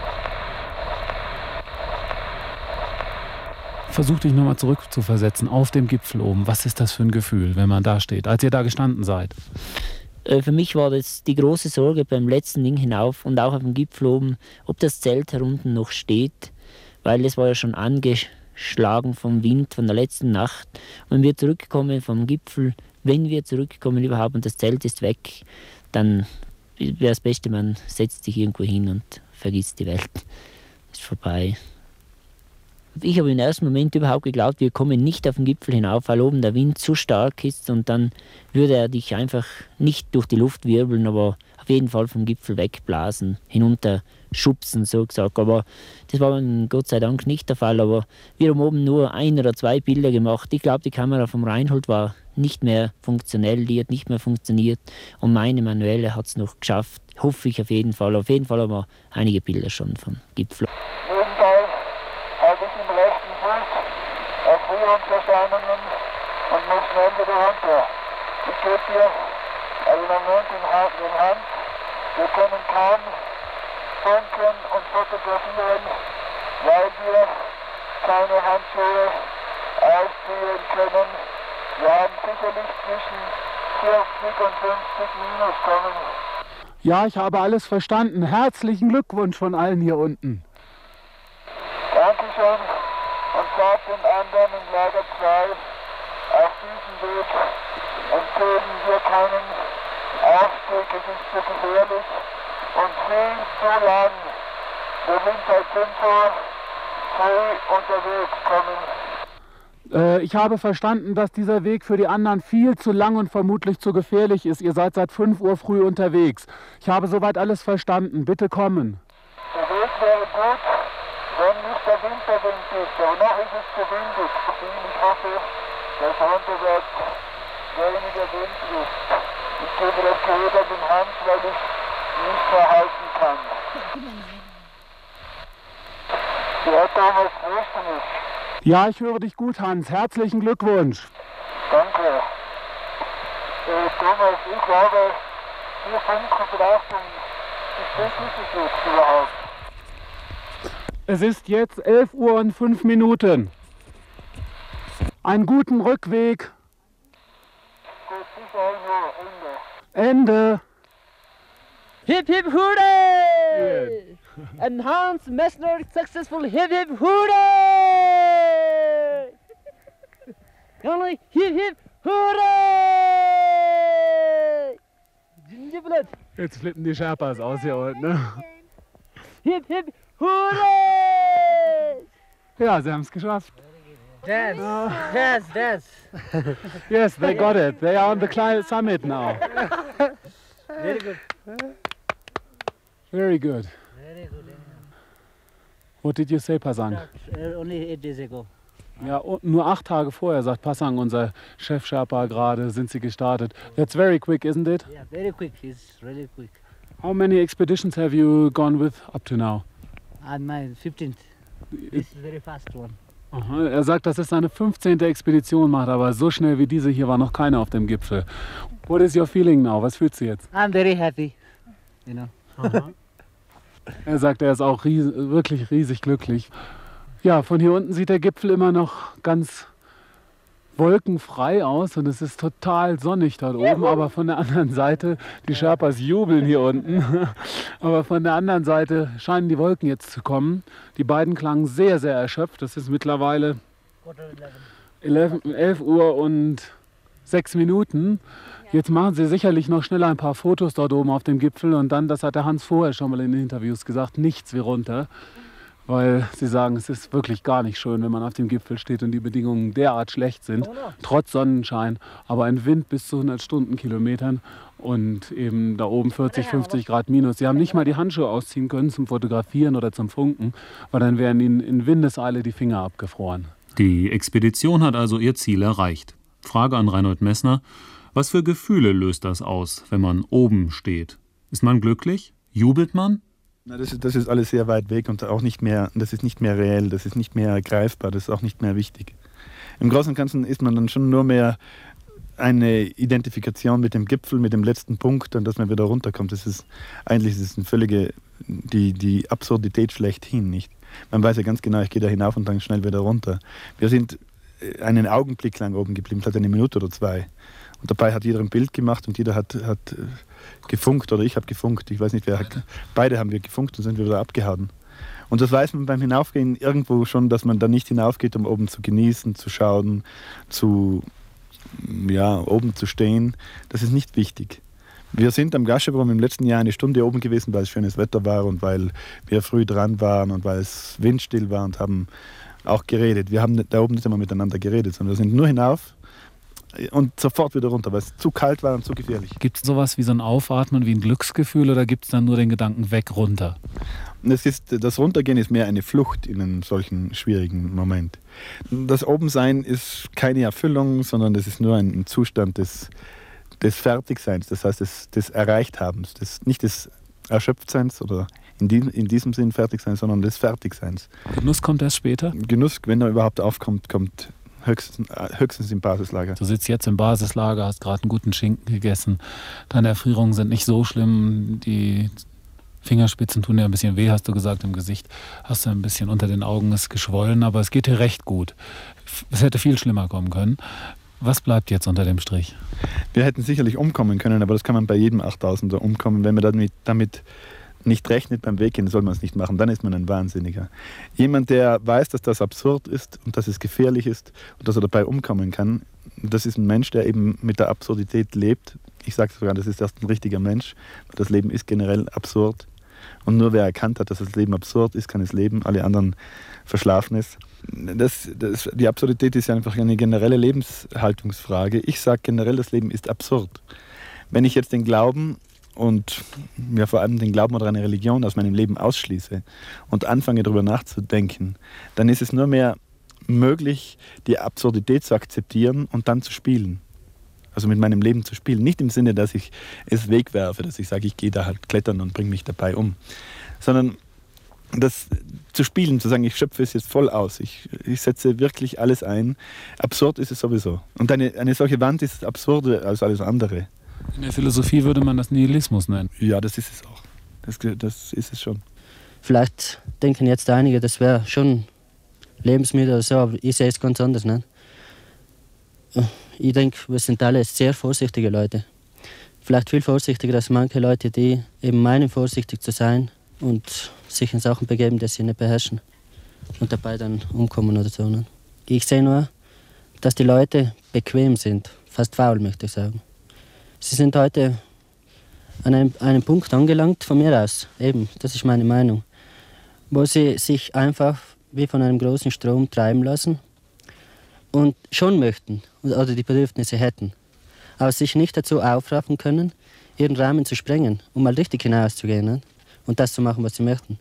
Versuch dich nochmal zurückzuversetzen auf dem Gipfel oben. Was ist das für ein Gefühl, wenn man da steht, als ihr da gestanden seid? Für mich war das die große Sorge beim letzten Ding hinauf und auch auf dem Gipfel oben, ob das Zelt herunten noch steht, weil es war ja schon angeschlagen vom Wind von der letzten Nacht. Und wenn wir zurückkommen vom Gipfel, wenn wir zurückkommen überhaupt und das Zelt ist weg, dann wäre das Beste, man setzt sich irgendwo hin und vergisst die Welt. Ist vorbei. Ich habe im ersten Moment überhaupt geglaubt, wir kommen nicht auf den Gipfel hinauf, weil oben der Wind zu stark ist und dann würde er dich einfach nicht durch die Luft wirbeln, aber auf jeden Fall vom Gipfel wegblasen, hinunter schubsen, so gesagt. Aber das war dann Gott sei Dank nicht der Fall, aber wir haben oben nur ein oder zwei Bilder gemacht. Ich glaube, die Kamera vom Reinhold war nicht mehr funktionell, die hat nicht mehr funktioniert und meine manuelle hat es noch geschafft, hoffe ich auf jeden Fall. Auf jeden Fall haben wir einige Bilder schon vom Gipfel. Nebenbei halte ich im rechten Fuß auf Frühungserscheinungen und muss schnell wieder runter. Ich gebe dir einen Moment in den Hand. Wir können kaum funken und fotografieren, weil wir keine Handschuhe ausziehen können. Wir haben sicherlich zwischen vierzig minus kommen. Ja, ich habe alles verstanden. Herzlichen Glückwunsch von allen hier unten. Dankeschön und sagt den anderen in Lager zwei, auf diesem Weg empfehlen wir keinen Aufstieg, es ist zu gefährlich und viel zu lang. Wir sind seit fünf Uhr früh unterwegs kommen. Äh, ich habe verstanden, dass dieser Weg für die anderen viel zu lang und vermutlich zu gefährlich ist. Ihr seid seit fünf Uhr früh unterwegs. Ich habe soweit alles verstanden. Bitte kommen. Der Weg wäre gut, wenn nicht der Winterwind ist. Aber noch ist es zu windig. Ich hoffe, dass runterwärts weniger Wind ist. Ich gebe das Gerät an den Hand, weil ich nicht mehr halten kann. Der Herr Thomas, hörst du mich? Ja, ich höre dich gut, Hans. Herzlichen Glückwunsch. Danke. Äh, Thomas, ich glaube, wir funken vielleicht um die Spätliche jetzt überhaupt. Es ist jetzt elf Uhr und fünf Minuten. Einen guten Rückweg. Gut, bis ein Uhr, Ende. Ende. Hip hip hooray! And Hans Messner successful hip hip hooray! Only hip hip hooray! Jetzt flippen die Sherpas aus hier unten. Ne? Hip hip hooray! Ja, sie haben es geschafft. Dance, dance, dance. Yes, they got it. They are on the climb summit now. Very good. Very good. Very good. What did you say, Pasang? Uh, only eight days ago. Ja, nur acht Tage vorher, sagt Pasang, unser Chef Sherpa gerade, sind sie gestartet. That's very quick, isn't it? Yeah, very quick. It's really quick. How many expeditions have you gone with up to now? And my fifteenth. This is very fast one. Aha, er sagt, dass es seine fünfzehnte Expedition macht, aber so schnell wie diese hier war noch keiner auf dem Gipfel. What is your feeling now? Was fühlst du jetzt? I'm very happy. You know. Er sagt, er ist auch ries wirklich riesig glücklich. Ja, von hier unten sieht der Gipfel immer noch ganz wolkenfrei aus und es ist total sonnig dort oben, aber von der anderen Seite, die Sherpas jubeln hier unten, aber von der anderen Seite scheinen die Wolken jetzt zu kommen. Die beiden klangen sehr, sehr erschöpft. Es ist mittlerweile elf Uhr und sechs Minuten. Jetzt machen sie sicherlich noch schneller ein paar Fotos dort oben auf dem Gipfel und dann, das hat der Hans vorher schon mal in den Interviews gesagt, nichts wie runter. Weil sie sagen, es ist wirklich gar nicht schön, wenn man auf dem Gipfel steht und die Bedingungen derart schlecht sind, trotz Sonnenschein, aber ein Wind bis zu hundert Stundenkilometern und eben da oben vierzig, fünfzig Grad minus. Sie haben nicht mal die Handschuhe ausziehen können zum Fotografieren oder zum Funken, weil dann wären ihnen in Windeseile die Finger abgefroren. Die Expedition hat also ihr Ziel erreicht. Frage an Reinhold Messner: Was für Gefühle löst das aus, wenn man oben steht? Ist man glücklich? Jubelt man? Na, das ist, das ist alles sehr weit weg und auch nicht mehr, das ist nicht mehr reell, das ist nicht mehr greifbar, das ist auch nicht mehr wichtig. Im Großen und Ganzen ist man dann schon nur mehr eine Identifikation mit dem Gipfel, mit dem letzten Punkt und dass man wieder runterkommt. Das ist eigentlich das ist eine völlige, die, die Absurdität schlechthin, nicht? Man weiß ja ganz genau, ich gehe da hinauf und dann schnell wieder runter. Wir sind einen Augenblick lang oben geblieben, vielleicht eine Minute oder zwei. Und dabei hat jeder ein Bild gemacht und jeder hat, hat gefunkt oder ich habe gefunkt. Ich weiß nicht, wer hat. Beide haben wir gefunkt und sind wieder abgehauen. Und das weiß man beim Hinaufgehen irgendwo schon, dass man da nicht hinaufgeht, um oben zu genießen, zu schauen, zu, ja, oben zu stehen. Das ist nicht wichtig. Wir sind am Gaschebaum im letzten Jahr eine Stunde oben gewesen, weil es schönes Wetter war und weil wir früh dran waren und weil es windstill war und haben auch geredet. Wir haben da oben nicht einmal miteinander geredet, sondern wir sind nur hinauf und sofort wieder runter, weil es zu kalt war und zu gefährlich. Gibt es sowas wie so ein Aufatmen, wie ein Glücksgefühl oder gibt es dann nur den Gedanken weg, runter? Das, ist, das Runtergehen ist mehr eine Flucht in einem solchen schwierigen Moment. Das Obensein ist keine Erfüllung, sondern das ist nur ein Zustand des, des Fertigseins, das heißt des, des Erreichthabens, des, nicht des Erschöpftseins oder in, die, in diesem Sinn Fertigseins, sondern des Fertigseins. Genuss kommt erst später? Genuss, wenn er überhaupt aufkommt, kommt höchstens, höchstens im Basislager. Du sitzt jetzt im Basislager, hast gerade einen guten Schinken gegessen. Deine Erfrierungen sind nicht so schlimm. Die Fingerspitzen tun dir ein bisschen weh, hast du gesagt, im Gesicht. Hast du ein bisschen unter den Augen ist geschwollen, aber es geht dir recht gut. Es hätte viel schlimmer kommen können. Was bleibt jetzt unter dem Strich? Wir hätten sicherlich umkommen können, aber das kann man bei jedem achttausender umkommen. Wenn man damit, damit nicht rechnet beim Weggehen, soll man es nicht machen. Dann ist man ein Wahnsinniger. Jemand, der weiß, dass das absurd ist und dass es gefährlich ist und dass er dabei umkommen kann, das ist ein Mensch, der eben mit der Absurdität lebt. Ich sage sogar, das ist erst ein richtiger Mensch. Das Leben ist generell absurd. Und nur wer erkannt hat, dass das Leben absurd ist, kann es leben. Alle anderen verschlafen es. Das, das, die Absurdität ist ja einfach eine generelle Lebenshaltungsfrage. Ich sage generell, das Leben ist absurd. Wenn ich jetzt den Glauben und ja, vor allem den Glauben oder eine Religion aus meinem Leben ausschließe und anfange darüber nachzudenken, dann ist es nur mehr möglich, die Absurdität zu akzeptieren und dann zu spielen. Also mit meinem Leben zu spielen. Nicht im Sinne, dass ich es wegwerfe, dass ich sage, ich gehe da halt klettern und bringe mich dabei um. Sondern das zu spielen, zu sagen, ich schöpfe es jetzt voll aus. Ich, ich setze wirklich alles ein. Absurd ist es sowieso. Und eine, eine solche Wand ist absurder als alles andere. In der Philosophie würde man das Nihilismus nennen. Ja, das ist es auch. Das, das ist es schon. Vielleicht denken jetzt einige, das wäre schon Lebensmittel oder so, aber ich sehe es ganz anders. Nicht? Ich denke, wir sind alle sehr vorsichtige Leute. Vielleicht viel vorsichtiger als manche Leute, die eben meinen, vorsichtig zu sein und sich in Sachen begeben, die sie nicht beherrschen und dabei dann umkommen oder so. Ne? Ich sehe nur, dass die Leute bequem sind, fast faul, möchte ich sagen. Sie sind heute an einem, einem Punkt angelangt, von mir aus, eben, das ist meine Meinung, wo sie sich einfach wie von einem großen Strom treiben lassen und schon möchten oder die Bedürfnisse hätten, aber sich nicht dazu aufraffen können, ihren Rahmen zu sprengen, um mal richtig hinauszugehen, ne? Und das zu machen, was sie möchten.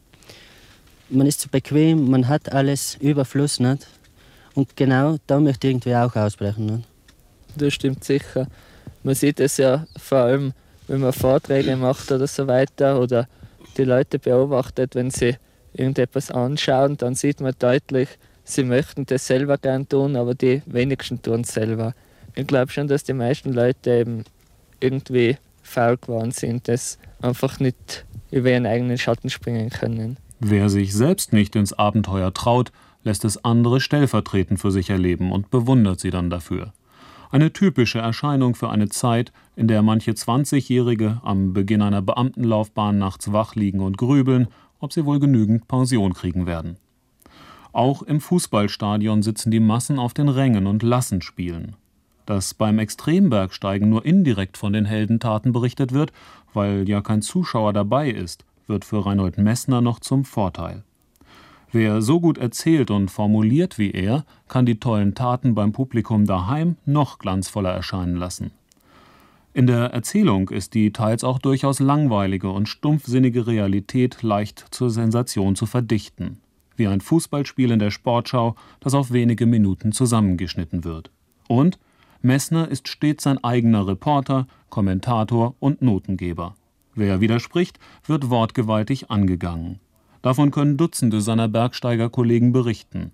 Man ist zu bequem, man hat alles Überfluss, nicht? Und genau da möchte ich irgendwie auch ausbrechen. Nicht? Das stimmt sicher. Man sieht es ja vor allem, wenn man Vorträge macht oder so weiter oder die Leute beobachtet, wenn sie irgendetwas anschauen, dann sieht man deutlich, sie möchten das selber gern tun, aber die wenigsten tun es selber. Ich glaube schon, dass die meisten Leute eben irgendwie faul geworden sind, das einfach nicht über ihren eigenen Schatten springen können. Wer sich selbst nicht ins Abenteuer traut, lässt es andere stellvertretend für sich erleben und bewundert sie dann dafür. Eine typische Erscheinung für eine Zeit, in der manche zwanzigjährige am Beginn einer Beamtenlaufbahn nachts wach liegen und grübeln, ob sie wohl genügend Pension kriegen werden. Auch im Fußballstadion sitzen die Massen auf den Rängen und lassen spielen. Dass beim Extrembergsteigen nur indirekt von den Heldentaten berichtet wird, weil ja kein Zuschauer dabei ist, wird für Reinhold Messner noch zum Vorteil. Wer so gut erzählt und formuliert wie er, kann die tollen Taten beim Publikum daheim noch glanzvoller erscheinen lassen. In der Erzählung ist die teils auch durchaus langweilige und stumpfsinnige Realität leicht zur Sensation zu verdichten, wie ein Fußballspiel in der Sportschau, das auf wenige Minuten zusammengeschnitten wird. Und Messner ist stets sein eigener Reporter, Kommentator und Notengeber. Wer widerspricht, wird wortgewaltig angegangen. Davon können Dutzende seiner Bergsteigerkollegen berichten.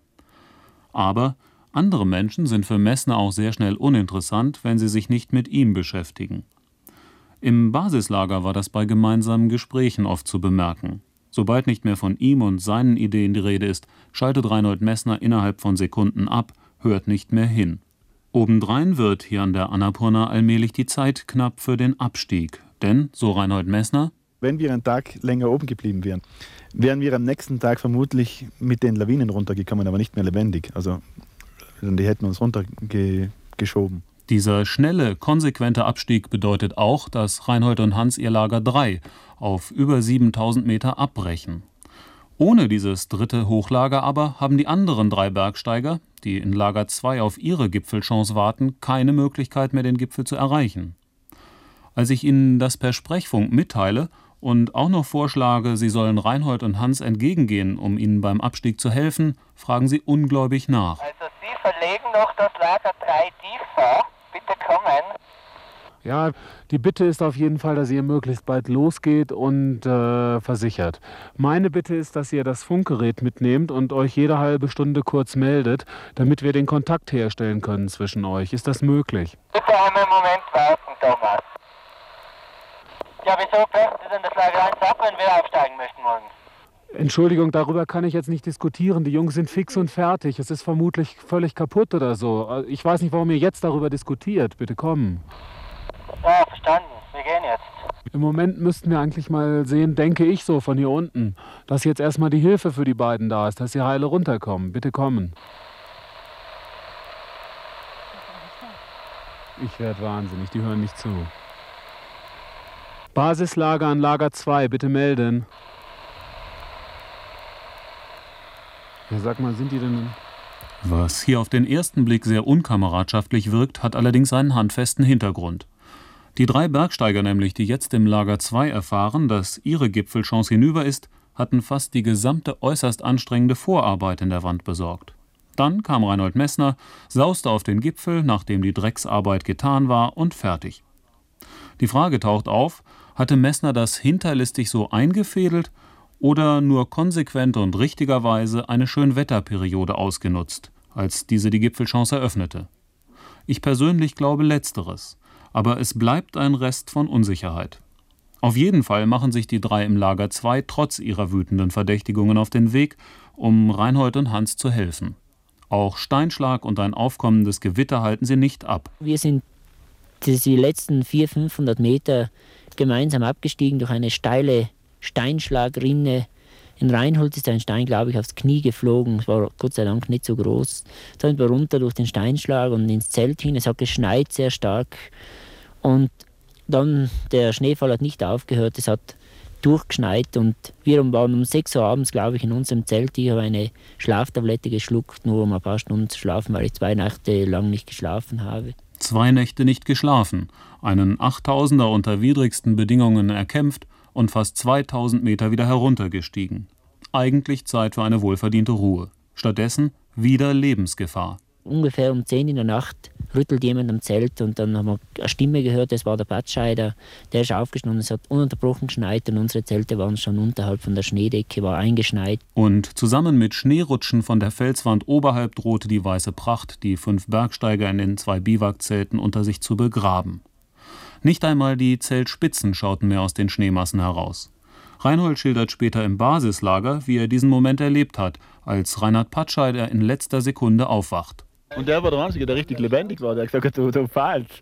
Aber andere Menschen sind für Messner auch sehr schnell uninteressant, wenn sie sich nicht mit ihm beschäftigen. Im Basislager war das bei gemeinsamen Gesprächen oft zu bemerken. Sobald nicht mehr von ihm und seinen Ideen die Rede ist, schaltet Reinhold Messner innerhalb von Sekunden ab, hört nicht mehr hin. Obendrein wird hier an der Annapurna allmählich die Zeit knapp für den Abstieg. Denn, so Reinhold Messner, wenn wir einen Tag länger oben geblieben wären, wären wir am nächsten Tag vermutlich mit den Lawinen runtergekommen, aber nicht mehr lebendig. Also die hätten uns runtergeschoben. Dieser schnelle, konsequente Abstieg bedeutet auch, dass Reinhold und Hans ihr Lager drei auf über siebentausend Meter abbrechen. Ohne dieses dritte Hochlager aber haben die anderen drei Bergsteiger, die in Lager zwei auf ihre Gipfelchance warten, keine Möglichkeit mehr, den Gipfel zu erreichen. Als ich ihnen das per Sprechfunk mitteile und auch noch vorschlage, sie sollen Reinhold und Hans entgegengehen, um ihnen beim Abstieg zu helfen, fragen sie ungläubig nach. Also Sie verlegen noch das Lager drei tiefer. Bitte kommen. Ja, die Bitte ist auf jeden Fall, dass ihr möglichst bald losgeht und äh, versichert. Meine Bitte ist, dass ihr das Funkgerät mitnehmt und euch jede halbe Stunde kurz meldet, damit wir den Kontakt herstellen können zwischen euch. Ist das möglich? Bitte einen Moment warten, Thomas. Ja, wieso brechen Sie denn das Lager eins ab, wenn wir aufsteigen möchten morgen? Entschuldigung, darüber kann ich jetzt nicht diskutieren. Die Jungs sind fix und fertig. Es ist vermutlich völlig kaputt oder so. Ich weiß nicht, warum ihr jetzt darüber diskutiert. Bitte kommen. Ja, verstanden. Wir gehen jetzt. Im Moment müssten wir eigentlich mal sehen, denke ich so von hier unten, dass jetzt erstmal die Hilfe für die beiden da ist, dass sie heile runterkommen. Bitte kommen. Ich werde wahnsinnig, die hören nicht zu. Basislager an Lager zwei, bitte melden. Ja, sag mal, sind die denn... Was hier auf den ersten Blick sehr unkameradschaftlich wirkt, hat allerdings einen handfesten Hintergrund. Die drei Bergsteiger nämlich, die jetzt im Lager zwei erfahren, dass ihre Gipfelchance hinüber ist, hatten fast die gesamte äußerst anstrengende Vorarbeit in der Wand besorgt. Dann kam Reinhold Messner, sauste auf den Gipfel, nachdem die Drecksarbeit getan war, und fertig. Die Frage taucht auf, hatte Messner das hinterlistig so eingefädelt oder nur konsequent und richtigerweise eine Schönwetterperiode ausgenutzt, als diese die Gipfelchance eröffnete? Ich persönlich glaube Letzteres, aber es bleibt ein Rest von Unsicherheit. Auf jeden Fall machen sich die drei im Lager zwei trotz ihrer wütenden Verdächtigungen auf den Weg, um Reinhold und Hans zu helfen. Auch Steinschlag und ein aufkommendes Gewitter halten sie nicht ab. Wir sind die letzten vierhundert, fünfhundert Meter gemeinsam abgestiegen durch eine steile Steinschlagrinne. In Reinhold ist ein Stein, glaube ich, aufs Knie geflogen. Es war Gott sei Dank nicht so groß. Dann sind wir runter durch den Steinschlag und ins Zelt hin. Es hat geschneit sehr stark. Und dann, der Schneefall hat nicht aufgehört. Es hat durchgeschneit und wir waren um sechs Uhr abends, glaube ich, in unserem Zelt. Ich habe eine Schlaftablette geschluckt, nur um ein paar Stunden zu schlafen, weil ich zwei Nächte lang nicht geschlafen habe. Zwei Nächte nicht geschlafen, einen Achttausender unter widrigsten Bedingungen erkämpft und fast zweitausend Meter wieder heruntergestiegen. Eigentlich Zeit für eine wohlverdiente Ruhe. Stattdessen wieder Lebensgefahr. Ungefähr um zehn in der Nacht rüttelt jemand am Zelt und dann haben wir eine Stimme gehört, das war der Batscheider. Der ist aufgestanden, es hat ununterbrochen geschneit und unsere Zelte waren schon unterhalb von der Schneedecke, war eingeschneit. Und zusammen mit Schneerutschen von der Felswand oberhalb drohte die weiße Pracht, die fünf Bergsteiger in den zwei Biwakzelten unter sich zu begraben. Nicht einmal die Zeltspitzen schauten mehr aus den Schneemassen heraus. Reinhold schildert später im Basislager, wie er diesen Moment erlebt hat, als Reinhard Patscheider in letzter Sekunde aufwacht. Und der war der Einzige, der richtig lebendig war, der gesagt hat, du, du fallst.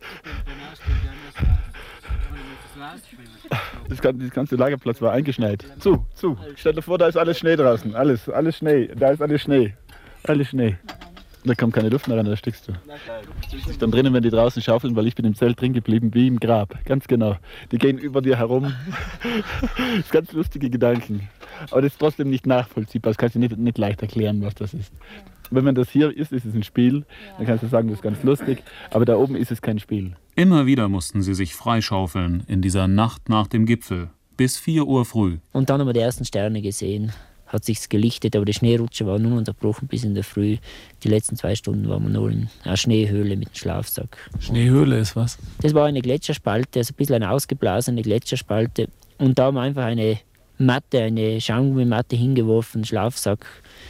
Das ganze Lagerplatz war eingeschneit. Zu, zu. Stell dir vor, da ist alles Schnee draußen. Alles, alles Schnee. Da ist alles Schnee. Alles Schnee. Da kommt keine Luft mehr rein, da stickst du. Ich dann drinnen, wenn die draußen schaufeln, weil ich bin im Zelt drin geblieben, wie im Grab. Ganz genau. Die gehen über dir herum. Das sind ganz lustige Gedanken. Aber das ist trotzdem nicht nachvollziehbar. Das kannst du nicht, nicht leicht erklären, was das ist. Wenn man das hier ist, ist es ein Spiel. Dann kannst du sagen, das ist ganz lustig. Aber da oben ist es kein Spiel. Immer wieder mussten sie sich freischaufeln in dieser Nacht nach dem Gipfel. Bis vier Uhr früh. Und dann haben wir die ersten Sterne gesehen. Hat sich's gelichtet, aber die Schneerutsche war ununterbrochen bis in der Früh. Die letzten zwei Stunden waren wir nur in einer Schneehöhle mit dem Schlafsack. Schneehöhle ist was? Das war eine Gletscherspalte, also ein bisschen eine ausgeblasene Gletscherspalte. Und da haben wir einfach eine Matte, eine Schaumgummimatte hingeworfen, Schlafsack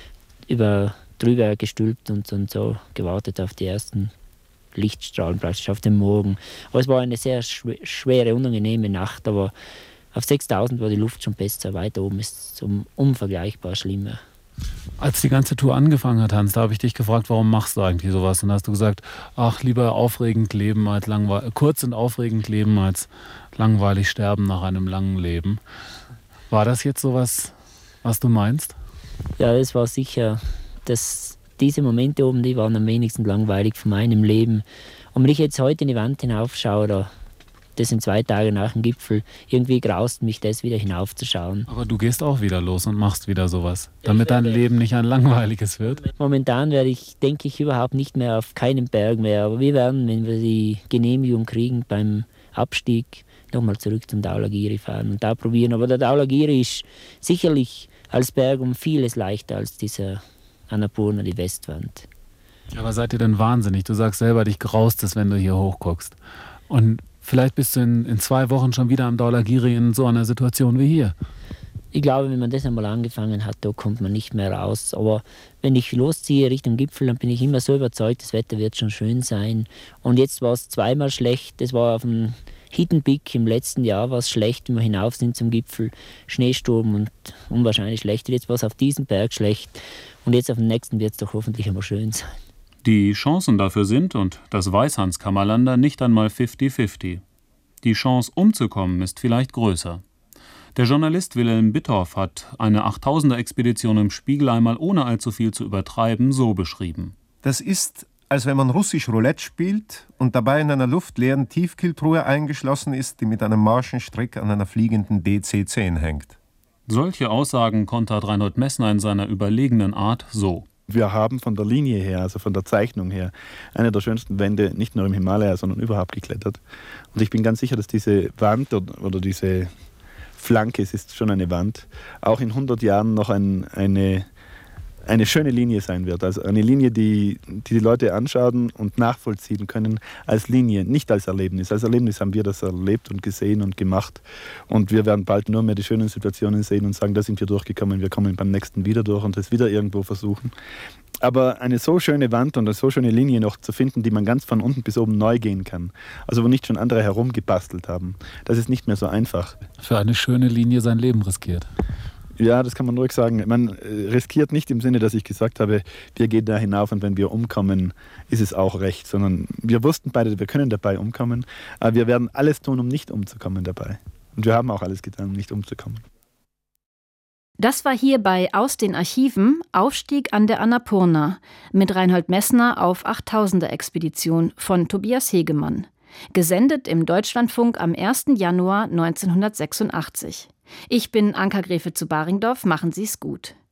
über, drüber gestülpt und, und so gewartet auf die ersten Lichtstrahlen, praktisch auf den Morgen. Aber es war eine sehr schwere, unangenehme Nacht, aber auf sechstausend war die Luft schon besser, weiter oben ist es um, unvergleichbar schlimmer. Als die ganze Tour angefangen hat, Hans, da habe ich dich gefragt, warum machst du eigentlich sowas? Und dann hast du gesagt, ach, lieber aufregend leben als langweilig, kurz und aufregend leben als langweilig sterben nach einem langen Leben. War das jetzt sowas, was du meinst? Ja, es war sicher, dass diese Momente oben, die waren am wenigsten langweilig von meinem Leben. Und wenn ich jetzt heute in die Wand hinaufschaue, oder das sind zwei Tage nach dem Gipfel, irgendwie graust mich das, wieder hinaufzuschauen. Aber du gehst auch wieder los und machst wieder sowas, damit dein Leben nicht ein langweiliges wird? Momentan werde ich, denke ich, überhaupt nicht mehr auf keinen Berg mehr. Aber wir werden, wenn wir die Genehmigung kriegen beim Abstieg, nochmal zurück zum Dhaulagiri fahren und da probieren. Aber der Dhaulagiri ist sicherlich als Berg um vieles leichter als dieser Annapurna, die Westwand. Aber seid ihr denn wahnsinnig? Du sagst selber, dich graust es, wenn du hier hochguckst. Und vielleicht bist du in, in zwei Wochen schon wieder am Dhaulagiri in so einer Situation wie hier. Ich glaube, wenn man das einmal angefangen hat, da kommt man nicht mehr raus. Aber wenn ich losziehe Richtung Gipfel, dann bin ich immer so überzeugt, das Wetter wird schon schön sein. Und jetzt war es zweimal schlecht. Das war auf dem Hidden Peak im letzten Jahr war es schlecht, wenn wir hinauf sind zum Gipfel. Schneesturm und unwahrscheinlich schlecht. Jetzt war es auf diesem Berg schlecht. Und jetzt auf dem nächsten wird es doch hoffentlich einmal schön sein. Die Chancen dafür sind, und das weiß Hans Kammerlander, nicht einmal fünfzig fünfzig. Die Chance umzukommen ist vielleicht größer. Der Journalist Wilhelm Bitthoff hat eine achttausender-Expedition im Spiegel einmal ohne allzu viel zu übertreiben so beschrieben. Das ist, als wenn man russisch Roulette spielt und dabei in einer luftleeren Tiefkühltruhe eingeschlossen ist, die mit einem Marschenstrick an einer fliegenden D C zehn hängt. Solche Aussagen kontert Reinhold Messner in seiner überlegenen Art so. Wir haben von der Linie her, also von der Zeichnung her, eine der schönsten Wände nicht nur im Himalaya, sondern überhaupt geklettert. Und ich bin ganz sicher, dass diese Wand oder, oder diese Flanke, es ist schon eine Wand, auch in hundert Jahren noch ein, eine, eine schöne Linie sein wird. Also eine Linie, die, die die Leute anschauen und nachvollziehen können als Linie, nicht als Erlebnis. Als Erlebnis haben wir das erlebt und gesehen und gemacht. Und wir werden bald nur mehr die schönen Situationen sehen und sagen, da sind wir durchgekommen, wir kommen beim nächsten wieder durch und das wieder irgendwo versuchen. Aber eine so schöne Wand und eine so schöne Linie noch zu finden, die man ganz von unten bis oben neu gehen kann, also wo nicht schon andere herumgebastelt haben, das ist nicht mehr so einfach. Für eine schöne Linie sein Leben riskiert. Ja, das kann man ruhig sagen. Man riskiert nicht im Sinne, dass ich gesagt habe, wir gehen da hinauf und wenn wir umkommen, ist es auch recht. Sondern wir wussten beide, wir können dabei umkommen, aber wir werden alles tun, um nicht umzukommen dabei. Und wir haben auch alles getan, um nicht umzukommen. Das war hier bei Aus den Archiven Aufstieg an der Annapurna mit Reinhold Messner auf achttausender-Expedition von Tobias Hegemann. Gesendet im Deutschlandfunk am ersten Januar neunzehnhundertsechsundachtzig. Ich bin Anka Gräfe zu Baringdorf, machen Sie's gut.